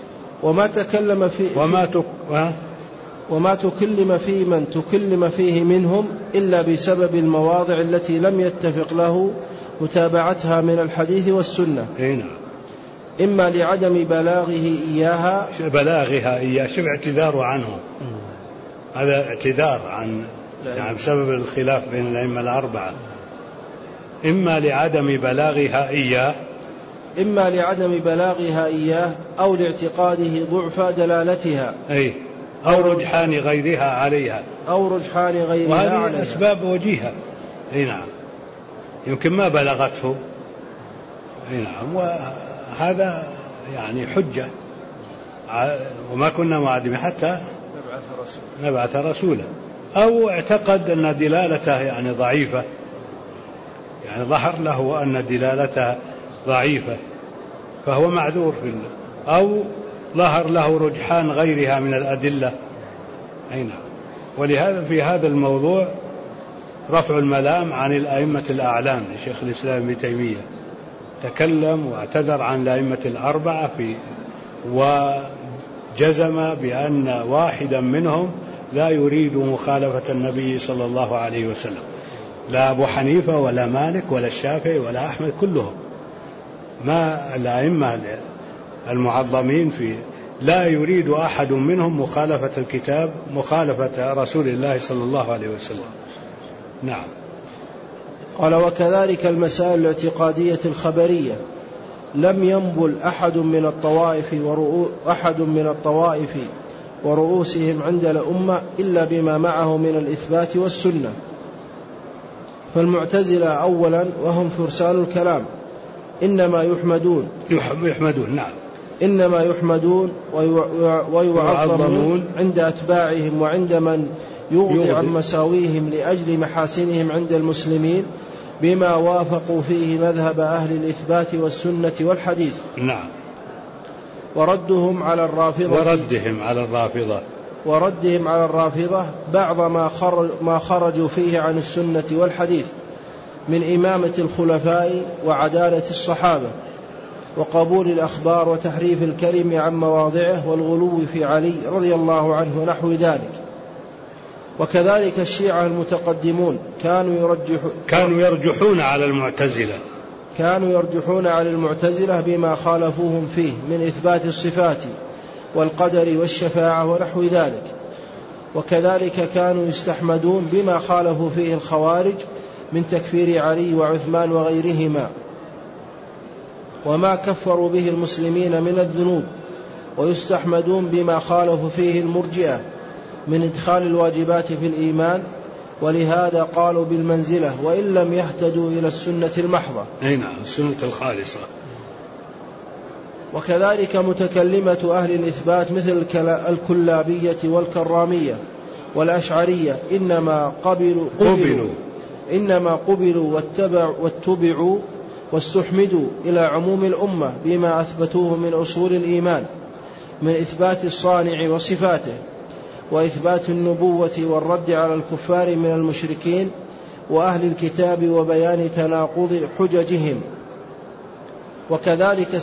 وما تكلم فيه من تكلم فيه منهم إلا بسبب المواضع التي لم يتفق له متابعتها من الحديث والسنة. إما لعدم بلاغها إياها، شوف اعتذاره عنه، هذا اعتذار عن بسبب الخلاف بين الأئمة الأربعة. إما لعدم بلاغها إياه أو لاعتقاده ضعف دلالتها، أو رجحان غيرها عليها، وهذه أسباب وجيهة. نعم، يمكن ما بلغته. نعم، وهذا حجة. وما كنا معدمين حتى نبعث رسولا. أو اعتقد أن دلالته ضعيفة، ظهر له أن دلالته ضعيفة فهو معذور أو ظهر له رجحان غيرها من الأدلة. ولهذا في هذا الموضوع رفع الملام عن الأئمة الأعلام. شيخ الإسلام ابن تيمية تكلم واعتذر عن الأئمة الأربعة وجزم بأن واحدا منهم لا يريد مخالفة النبي صلى الله عليه وسلم، لا أبو حنيفة ولا مالك ولا الشافعي ولا أحمد، كلهم ما الأئمة المعظمين لا يريد أحد منهم مخالفة الكتاب، مخالفة رسول الله صلى الله عليه وسلم. نعم. قال: وكذلك المسائل الاعتقادية الخبرية لم ينبل أحد من الطوائف ورؤوسهم عند الأمة إلا بما معه من الإثبات والسنة. فالمعتزلة أولا وهم فرسان الكلام إنما يحمدون ويعظمون عند أتباعهم وعند من يغضي عن مساويهم لأجل محاسنهم عند المسلمين بما وافقوا فيه مذهب أهل الإثبات والسنة والحديث. نعم. وردهم على الرافضة بعض ما خرجوا فيه عن السنة والحديث من إمامة الخلفاء وعدالة الصحابة. وقبول الأخبار وتحريف الكلم عن مواضعه والغلو في علي رضي الله عنه نحو ذلك. وكذلك الشيعة المتقدمون كانوا يرجحون على المعتزلة بما خالفوهم فيه من إثبات الصفات والقدر والشفاعة ونحو ذلك. وكذلك كانوا يستحمدون بما خالفوا فيه الخوارج من تكفير علي وعثمان وغيرهما وما كفروا به المسلمين من الذنوب، ويستحمدون بما خالفوا فيه المرجئة من إدخال الواجبات في الإيمان، ولهذا قالوا بالمنزلة وإن لم يهتدوا إلى السنة المحضة. نعم، السنة الخالصة. وكذلك متكلمة أهل الإثبات مثل الكلابية والكرامية والأشعرية إنما قبلوا واتبعوا واستحمدوا إلى عموم الأمة بما أثبتوه من أصول الإيمان من إثبات الصانع وصفاته وإثبات النبوة والرد على الكفار من المشركين وأهل الكتاب وبيان تناقض حججهم. وكذلك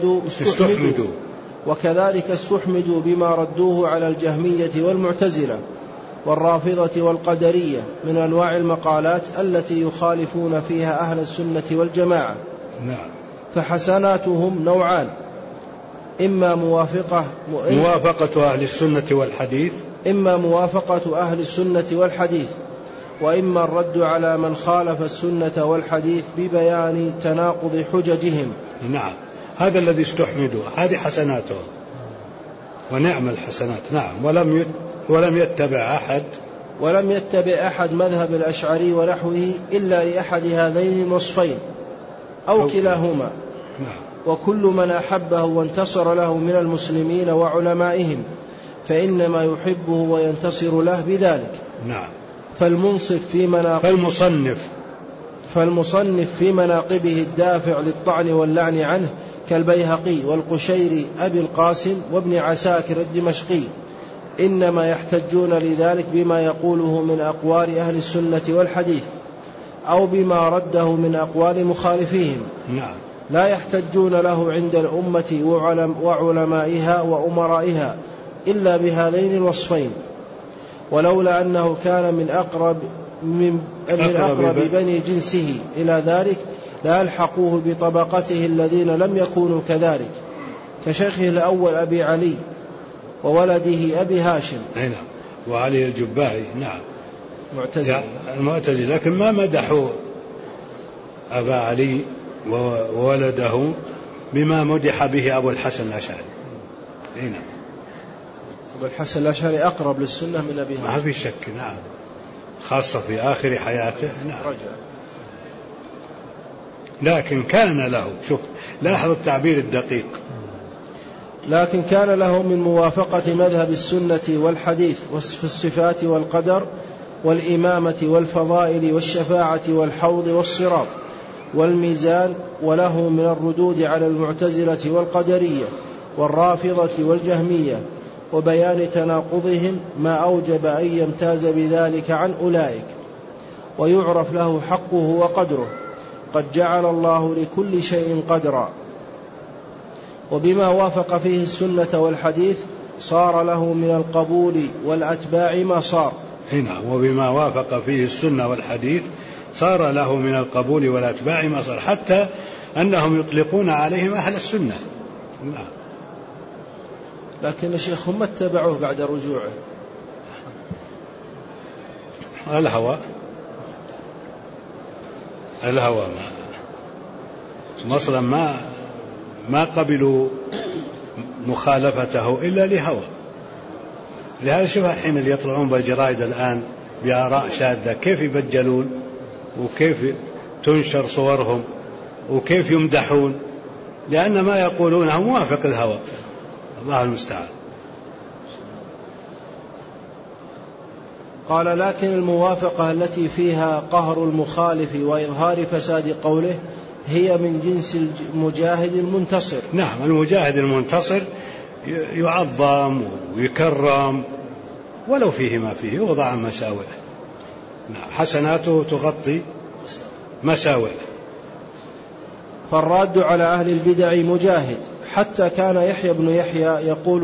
استحمدوا بما ردوه على الجهمية والمعتزلة والرافضة والقدرية من أنواع المقالات التي يخالفون فيها أهل السنة والجماعة. نعم. فحسناتهم نوعان: إما موافقة أهل السنة والحديث، وإما الرد على من خالف السنة والحديث ببيان تناقض حججهم. نعم، هذا الذي استحمدوا، هذه حسناتهم ونعم الحسنات. نعم. ولم يتبع أحد مذهب الأشعري ونحوه إلا لأحد هذين الوصفين أو كلاهما. نعم. وكل من أحبه وانتصر له من المسلمين وعلمائهم فإنما يحبه وينتصر له بذلك. نعم. فالمصنف في مناقبه الدافع للطعن واللعن عنه كالبيهقي والقشيري أبي القاسم وابن عساكر الدمشقي إنما يحتجون لذلك بما يقوله من أقوال أهل السنة والحديث أو بما رده من أقوال مخالفيهم. نعم. لا يحتجون له عند الأمة وعلمائها وأمرائها إلا بهذين الوصفين. ولولا أنه كان من أقرب بني جنسه إلى ذلك لألحقوه بطبقته الذين لم يكونوا كذلك كشيخه الأول أبي علي وولده أبي هاشم. نعم. وعلي الجبائي. نعم. معتزلة، لكن ما مدحوا أبا علي وولده بما مدح به أبو الحسن الأشعري. نعم. أبو الحسن الأشعري أقرب للسنة من أبي هاشم، ما في شك. نعم، خاصة في آخر حياته. نعم. لكن كان له، شوف لاحظ التعبير الدقيق، لكن كان له من موافقة مذهب السنة والحديث في الصفات والقدر والإمامة والفضائل والشفاعة والحوض والصراط والميزان، وله من الردود على المعتزلة والقدرية والرافضة والجهمية وبيان تناقضهم ما أوجب أن يمتاز بذلك عن أولئك ويعرف له حقه وقدره. قد جعل الله لكل شيء قدرا. وبما وافق فيه السنة والحديث صار له من القبول والأتباع ما صار. هنا وبما وافق فيه السنة والحديث صار له من القبول والأتباع ما صار، حتى أنهم يطلقون عليهم أهل السنة. نعم. لكن الشيخ هم اتبعوه بعد رجوعه. الهوى مصلا ما قبلوا مخالفته إلا لهوى. لهذا شوف الحين اللي يطلعون بالجرائد الآن بآراء شاذة كيف يبجلون وكيف تنشر صورهم وكيف يمدحون، لأن ما يقولونه موافق الهوى. الله المستعان. قال: لكن الموافقة التي فيها قهر المخالف وإظهار فساد قوله هي من جنس المجاهد المنتصر. نعم، المجاهد المنتصر يعظم ويكرم ولو فيه ما فيه، يوضع عن مساوئه. نعم، حسناته تغطي مساوئه. فالراد على أهل البدع مجاهد، حتى كان يحيى بن يحيى يقول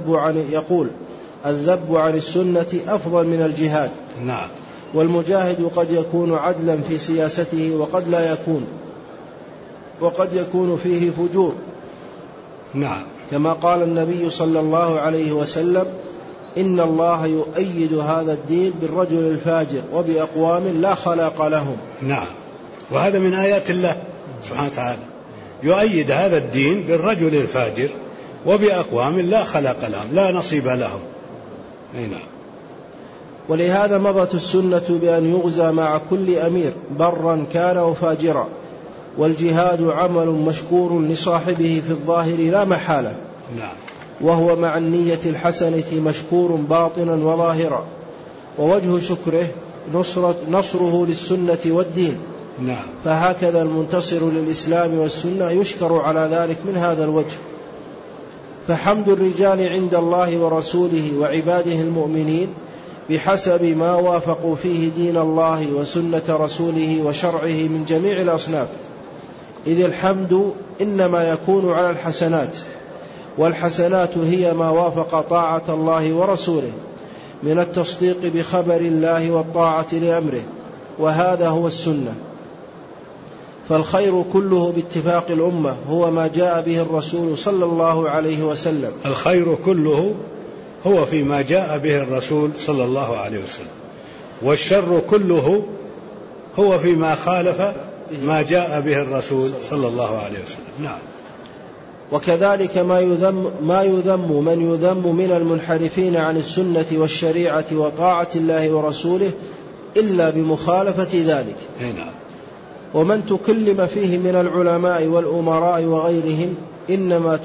الذب عن السنة أفضل من الجهاد. نعم. والمجاهد قد يكون عدلا في سياسته وقد لا يكون، وقد يكون فيه فجور. نعم. كما قال النبي صلى الله عليه وسلم: إن الله يؤيد هذا الدين بالرجل الفاجر وبأقوام لا خلاق لهم. نعم. وهذا من آيات الله سبحانه وتعالى، يؤيد هذا الدين بالرجل الفاجر وبأقوام لا خلاق لهم، لا نصيب لهم. نعم. ولهذا مضت السنة بأن يغزى مع كل أمير برا كان أو فاجرا، والجهاد عمل مشكور لصاحبه في الظاهر لا محالة. نعم. وهو مع النية الحسنة مشكور باطنا وظاهرا، ووجه شكره نصره للسنة والدين. نعم. فهكذا المنتصر للإسلام والسنة يشكر على ذلك من هذا الوجه. فحمد الرجال عند الله ورسوله وعباده المؤمنين بحسب ما وافقوا فيه دين الله وسنة رسوله وشرعه من جميع الأصناف، إذ الحمد إنما يكون على الحسنات، والحسنات هي ما وافق طاعة الله ورسوله من التصديق بخبر الله والطاعة لأمره، وهذا هو السنة. فالخير كله باتفاق الأمة هو ما جاء به الرسول صلى الله عليه وسلم. الخير كله هو فيما جاء به الرسول صلى الله عليه وسلم، والشر كله هو فيما خالف ما جاء به الرسول صلى الله عليه وسلم. نعم. وكذلك ما يذم من المنحرفين عن السنة والشريعة وطاعة الله ورسوله إلا بمخالفة ذلك. نعم. ومن تكلم فيه من العلماء والأمراء وغيرهم إنما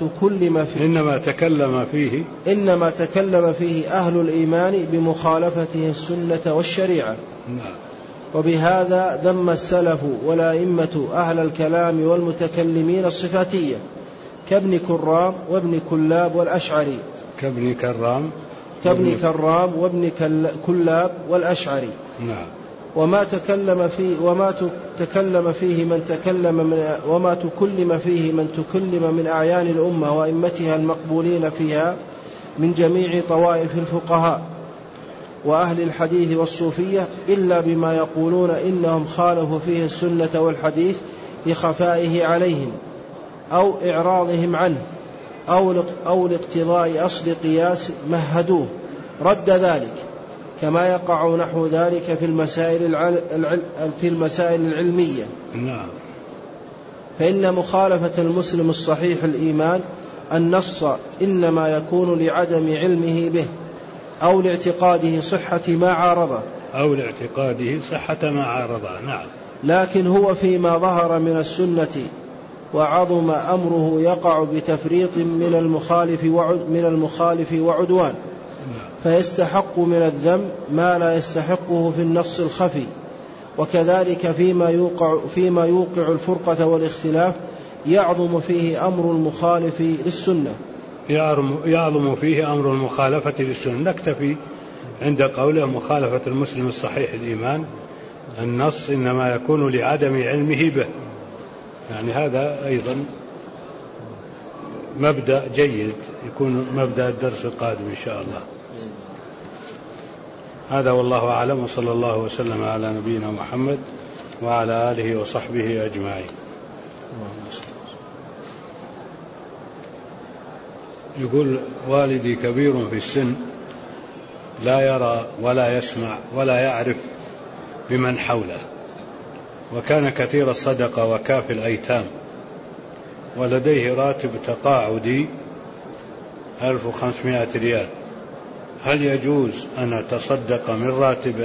تكلم فيه أهل الإيمان بمخالفته السنة والشريعة. نعم. وبهذا ذم السلف والأئمة أهل الكلام والمتكلمين الصفاتية كابن كرام وابن كلاب والأشعري. كابن كرام وابن كلاب والأشعري. نعم. وما تكلم فيه من تكلم من أعيان الأمة وأئمتها المقبولين فيها من جميع طوائف الفقهاء وأهل الحديث والصوفية، إلا بما يقولون إنهم خالفوا فيه السنة والحديث لخفائه عليهم أو إعراضهم عنه أو لاقتضاء أصل قياس مهدوه رد ذلك، كما يقع نحو ذلك في المسائل العلمية. نعم. فإن مخالفة المسلم الصحيح الإيمان النص إنما يكون لعدم علمه به أو لاعتقاده صحة ما عارضه. نعم. لكن هو فيما ظهر من السنة وعظم أمره يقع بتفريط من المخالف وعدوان، فيستحق من الذم ما لا يستحقه في النص الخفي. وكذلك فيما يوقع الفرقة والاختلاف يعظم فيه أمر المخالف للسنة. يعظم فيه أمر المخالفة للسنة. نكتفي عند قوله مخالفة المسلم الصحيح الإيمان النص إنما يكون لعدم علمه به، يعني هذا أيضا مبدأ جيد يكون مبدأ الدرس القادم إن شاء الله. هذا والله أعلم، وصلى الله وسلم على نبينا محمد وعلى آله وصحبه أجمعين. يقول: والدي كبير في السن لا يرى ولا يسمع ولا يعرف بمن حوله، وكان كثير الصدقة وكافي الأيتام، ولديه راتب تقاعدي 1500 ريال، هل يجوز أن أتصدق من راتبه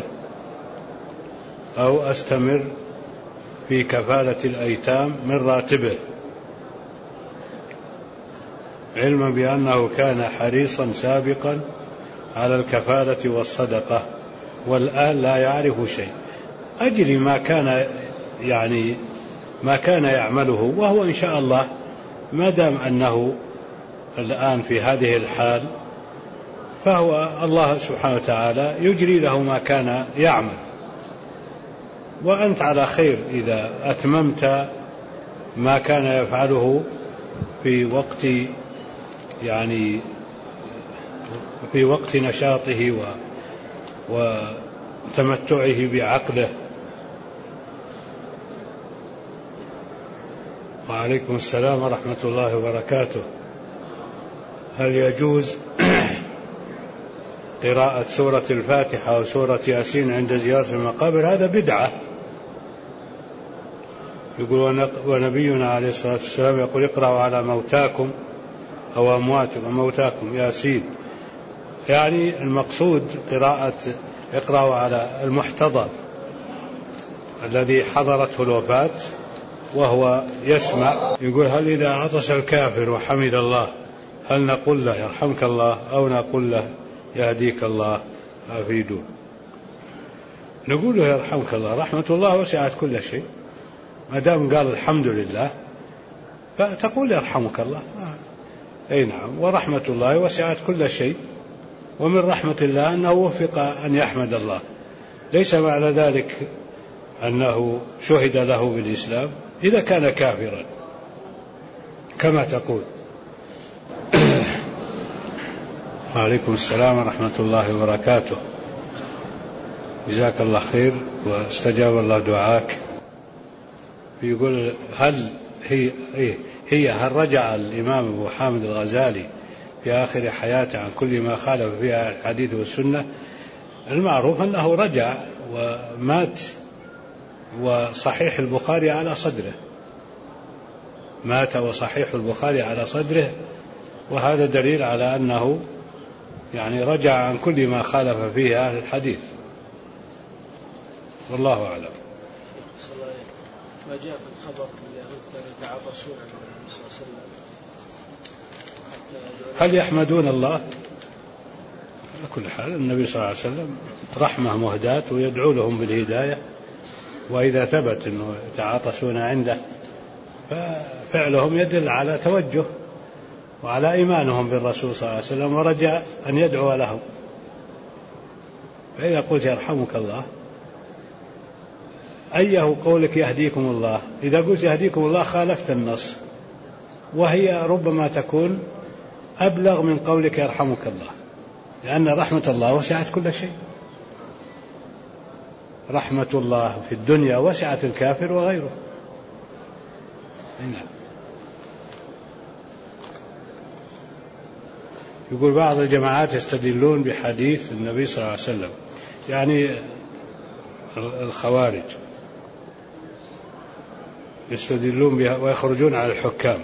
أو أستمر في كفالة الأيتام من راتبه، علما بأنه كان حريصا سابقا على الكفالة والصدقة والآن لا يعرف شيء؟ أجري ما كان يعمله، وهو إن شاء الله ما دام أنه الآن في هذه الحال فهو الله سبحانه وتعالى يجري له ما كان يعمل، وأنت على خير إذا أتممت ما كان يفعله في وقت في وقت نشاطه وتمتعه بعقله. وعليكم السلام ورحمة الله وبركاته. هل يجوز قراءة سورة الفاتحة وسورة ياسين عند زيارة المقابر؟ هذا بدعة. يقول ونبينا عليه الصلاة والسلام يقول اقرأوا على موتاكم أو أمواتكم موتاكم ياسين، يعني المقصود قراءة اقرأوا على المحتضر الذي حضرته الوفاة وهو يسمع. يقول هل إذا عطس الكافر وحمد الله هل نقول له يرحمك الله أو نقول له يهديك الله؟ أفيدون. نقول له يرحمك الله، رحمة الله وسعت كل شيء، ما دام قال الحمد لله فتقول يرحمك الله. أي نعم، ورحمة الله وسعت كل شيء، ومن رحمة الله أنه وفق أن يحمد الله، ليس معنى ذلك أنه شهد له بالإسلام إذا كان كافرا كما تقول. وعليكم السلام ورحمة الله وبركاته. جزاك الله خير واستجاب الله دعاك. يقول هل هل رجع الإمام أبو حامد الغزالي في آخر حياته عن كل ما خالف فيها الحديث والسنة؟ المعروف أنه رجع ومات وصحيح البخاري على صدره، مات وصحيح البخاري على صدره، وهذا دليل على أنه يعني رجع عن كل ما خالف فيه أهل الحديث، والله أعلم. ما جاء في الخبر اليهود كانوا يتعاطسون على النبي صلى الله عليه وسلم، هل يحمدون الله؟ على كل حال النبي صلى الله عليه وسلم رحمة مهداة ويدعو لهم بالهداية، وإذا ثبت أنه يتعاطسون عنده ففعلهم يدل على توجه وعلى إيمانهم بالرسول صلى الله عليه وسلم ورجاء أن يدعو لهم. فإذا قلت يرحمك الله أيه قولك يهديكم الله؟ إذا قلت يهديكم الله خالفت النص، وهي ربما تكون أبلغ من قولك يرحمك الله، لأن رحمة الله وسعت كل شيء. رحمة الله في الدنيا وسعت الكافر وغيره. نعم. يقول بعض الجماعات يستدلون بحديث النبي صلى الله عليه وسلم، يعني الخوارج يستدلون بها ويخرجون على الحكام،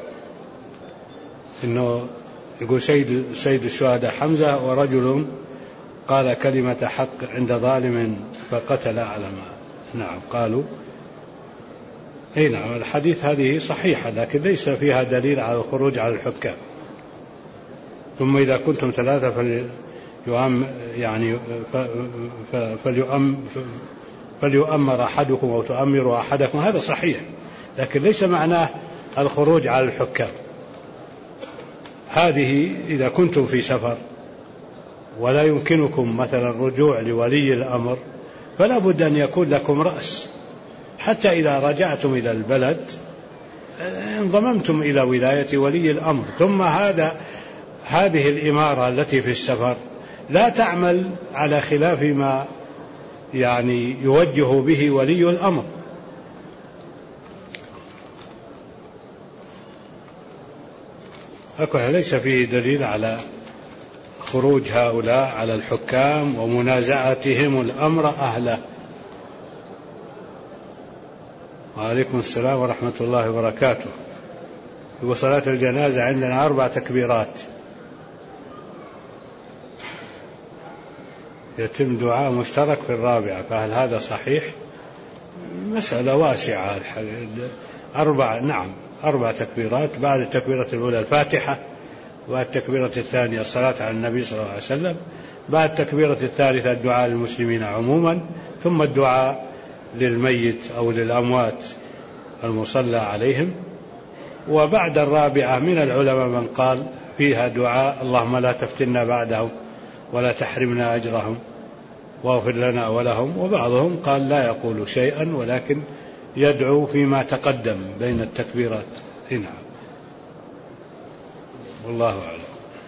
إنه يقول سيد الشهداء حمزة ورجل قال كلمة حق عند ظالم فقتل على ما. نعم قالوا أي نعم الحديث هذه صحيحة، لكن ليس فيها دليل على الخروج على الحكام. ثم إذا كنتم ثلاثة فليؤمر أحدكم أو تؤمروا أحدكم، هذا صحيح، لكن ليس معناه الخروج على الحكام. هذه إذا كنتم في سفر ولا يمكنكم مثلا الرجوع لولي الأمر فلا بد أن يكون لكم رأس، حتى إذا رجعتم إلى البلد انضممتم إلى ولاية ولي الأمر. ثم هذه الإمارة التي في السفر لا تعمل على خلاف ما يعني يوجه به ولي الأمر. ليس فيه دليل على خروج هؤلاء على الحكام ومنازعتهم الأمر أهله. وعليكم السلام ورحمة الله وبركاته. وصلاة الجنازة عندنا 4 تكبيرات، يتم دعاء مشترك في الرابعة، فهل هذا صحيح؟ مسألة واسعة. 4 تكبيرات، بعد التكبيرة الأولى الفاتحة، بعد التكبيرة الثانية الصلاة على النبي صلى الله عليه وسلم، بعد التكبيرة الثالثة الدعاء للمسلمين عموما، ثم الدعاء للميت أو للأموات المصلى عليهم. وبعد الرابعة من العلماء من قال فيها دعاء اللهم لا تفتنا بعدهم ولا تحرمنا أجرهم واغفر لنا ولهم، وبعضهم قال لا يقول شيئا ولكن يدعو فيما تقدم بين التكبيرات. نعم، والله أعلم.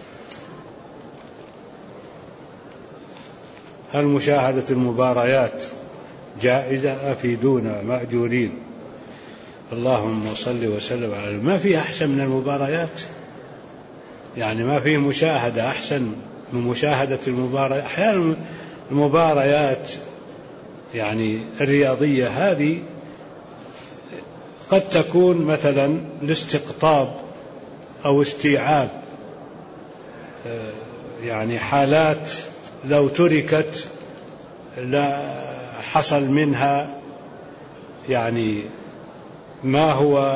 هل مشاهدة المباريات جائزة؟ أفيدونا مأجورين. اللهم صل وسلم على ما في أحسن من المباريات، يعني ما في مشاهدة أحسن من مشاهدة المباريات. أحيانا المباريات يعني الرياضية هذه قد تكون مثلا لاستقطاب أو استيعاب يعني حالات لو تركت لا حصل منها يعني ما هو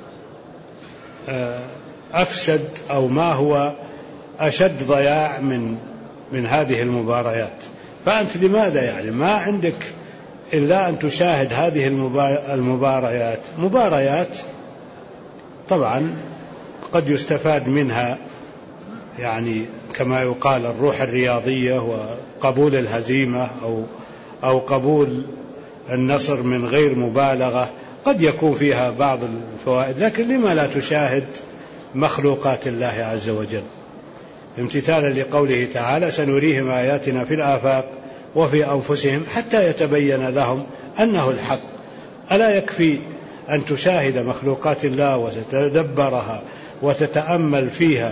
أفسد أو ما هو أشد ضياع من هذه المباريات. فأنت لماذا يعني ما عندك إلا أن تشاهد هذه المباريات؟ مباريات طبعا قد يستفاد منها يعني كما يقال الروح الرياضية وقبول الهزيمة أو قبول النصر من غير مبالغة، قد يكون فيها بعض الفوائد. لكن لما لا تشاهد مخلوقات الله عز وجل امتثالا لقوله تعالى: سنريهم آياتنا في الآفاق وفي أنفسهم حتى يتبين لهم أنه الحق. ألا يكفي أن تشاهد مخلوقات الله وتتدبرها وتتأمل فيها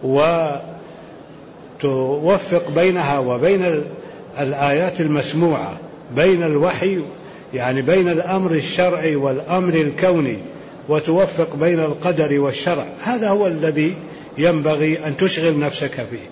وتوفق بينها وبين الآيات المسموعة، بين الوحي يعني بين الأمر الشرعي والأمر الكوني، وتوفق بين القدر والشرع؟ هذا هو الذي ينبغي أن تشغل نفسك فيه.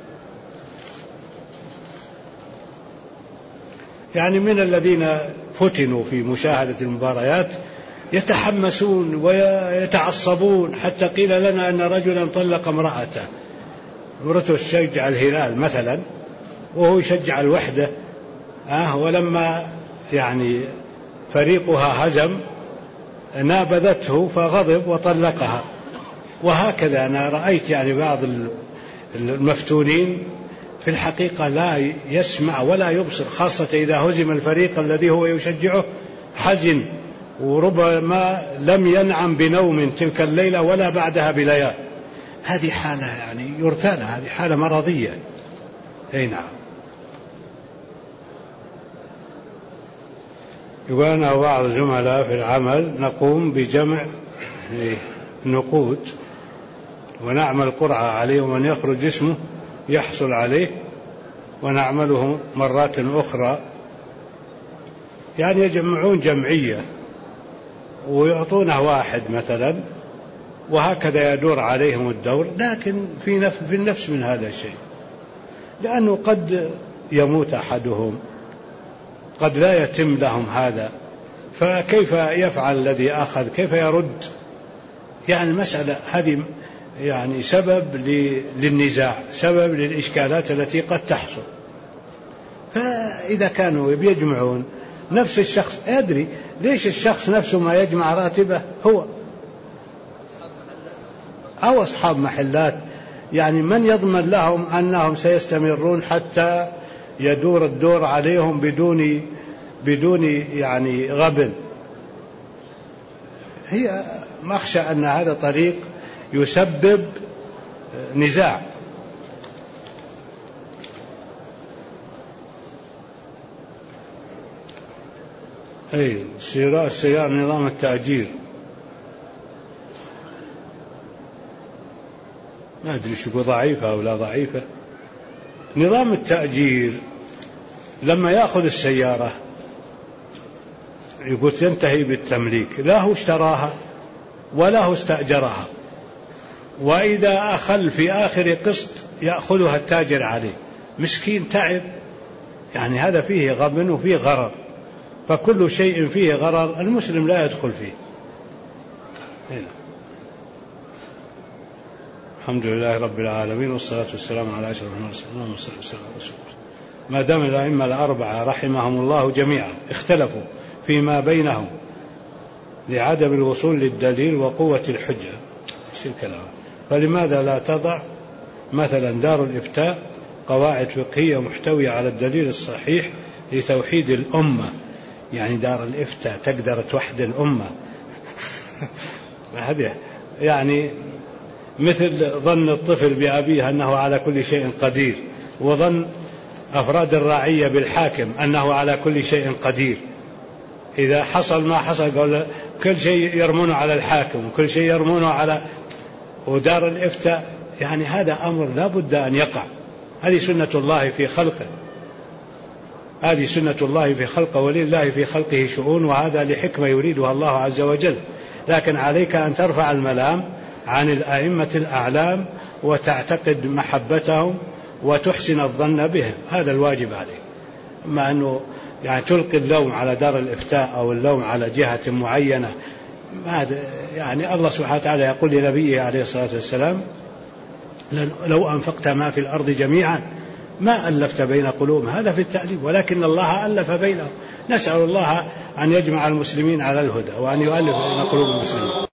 يعني من الذين فتنوا في مشاهدة المباريات يتحمسون ويتعصبون، حتى قيل لنا أن رجلا طلق امرأته تشجع الهلال مثلا وهو يشجع الوحدة، ولما يعني فريقها هزم نابذته فغضب وطلقها. وهكذا أنا رأيت يعني بعض المفتونين في الحقيقة لا يسمع ولا يبصر، خاصة إذا هزم الفريق الذي هو يشجعه حزن، وربما لم ينعم بنوم تلك الليلة ولا بعدها بليال. هذه حالة يعني يرثى لها، هذه حالة مرضية. أي نعم. يقول أنا وبعض الزملاء في العمل نقوم بجمع نقود ونعمل قرعة عليه، ومن يخرج اسمه يحصل عليه، ونعمله مرات أخرى يعني يجمعون جمعية ويعطونه واحد مثلا، وهكذا يدور عليهم الدور. لكن في النفس من هذا الشيء، لأنه قد يموت أحدهم، قد لا يتم لهم هذا، فكيف يفعل الذي أخذ؟ كيف يرد؟ يعني المسألة هذه يعني سبب للنزاع، سبب للإشكالات التي قد تحصل. فإذا كانوا يجمعون نفس الشخص يدري ليش الشخص نفسه ما يجمع راتبه هو أو أصحاب محلات، يعني من يضمن لهم أنهم سيستمرون حتى يدور الدور عليهم بدون يعني غبن؟ هي مخشى أن هذا طريق يسبب نزاع. أي السيارة نظام التأجير ما أدري شو ضعيفة أو لا ضعيفة. نظام التأجير لما يأخذ السيارة يقول تنتهي بالتمليك، لا هو اشتراها ولا هو استأجرها، وإذا أخل في آخر قسط يأخذها التاجر عليه، مسكين تعب. يعني هذا فيه غبن وفيه غرر، فكل شيء فيه غرر المسلم لا يدخل فيه. هنا. الحمد لله رب العالمين، والصلاة والسلام على أشرف المرسلين، اللهم صل وسلم على رسول الله. ما دام الأئمة الأربعة رحمهم الله جميعا اختلفوا فيما بينهم لعدم الوصول للدليل وقوة الحجة، ايش الكلام؟ فلماذا لا تضع مثلا دار الإفتاء قواعد فقهية محتوية على الدليل الصحيح لتوحيد الأمة، يعني دار الإفتاء تقدر توحد الأمة. هذه يعني مثل ظن الطفل بأبيه أنه على كل شيء قدير، وظن أفراد الرعية بالحاكم أنه على كل شيء قدير. إذا حصل ما حصل قال كل شيء يرمونه على الحاكم وكل شيء يرمونه على ودار الإفتاء. يعني هذا أمر لا بد أن يقع. هذه سنة الله في خلقه، هذه سنة الله في خلقه، ولله في خلقه شؤون، وهذا لحكمة يريدها الله عز وجل. لكن عليك أن ترفع الملام عن الأئمة الأعلام وتعتقد محبتهم وتحسن الظن بهم، هذا الواجب عليك. أما أنه يعني تلقي اللوم على دار الإفتاء أو اللوم على جهة معينة، يعني الله سبحانه وتعالى يقول لنبيه عليه الصلاة والسلام لو أنفقت ما في الأرض جميعا ما ألفت بين قلوبهم، هذا في التأليف، ولكن الله ألف بينهم. نسأل الله أن يجمع المسلمين على الهدى وأن يؤلف بين قلوب المسلمين.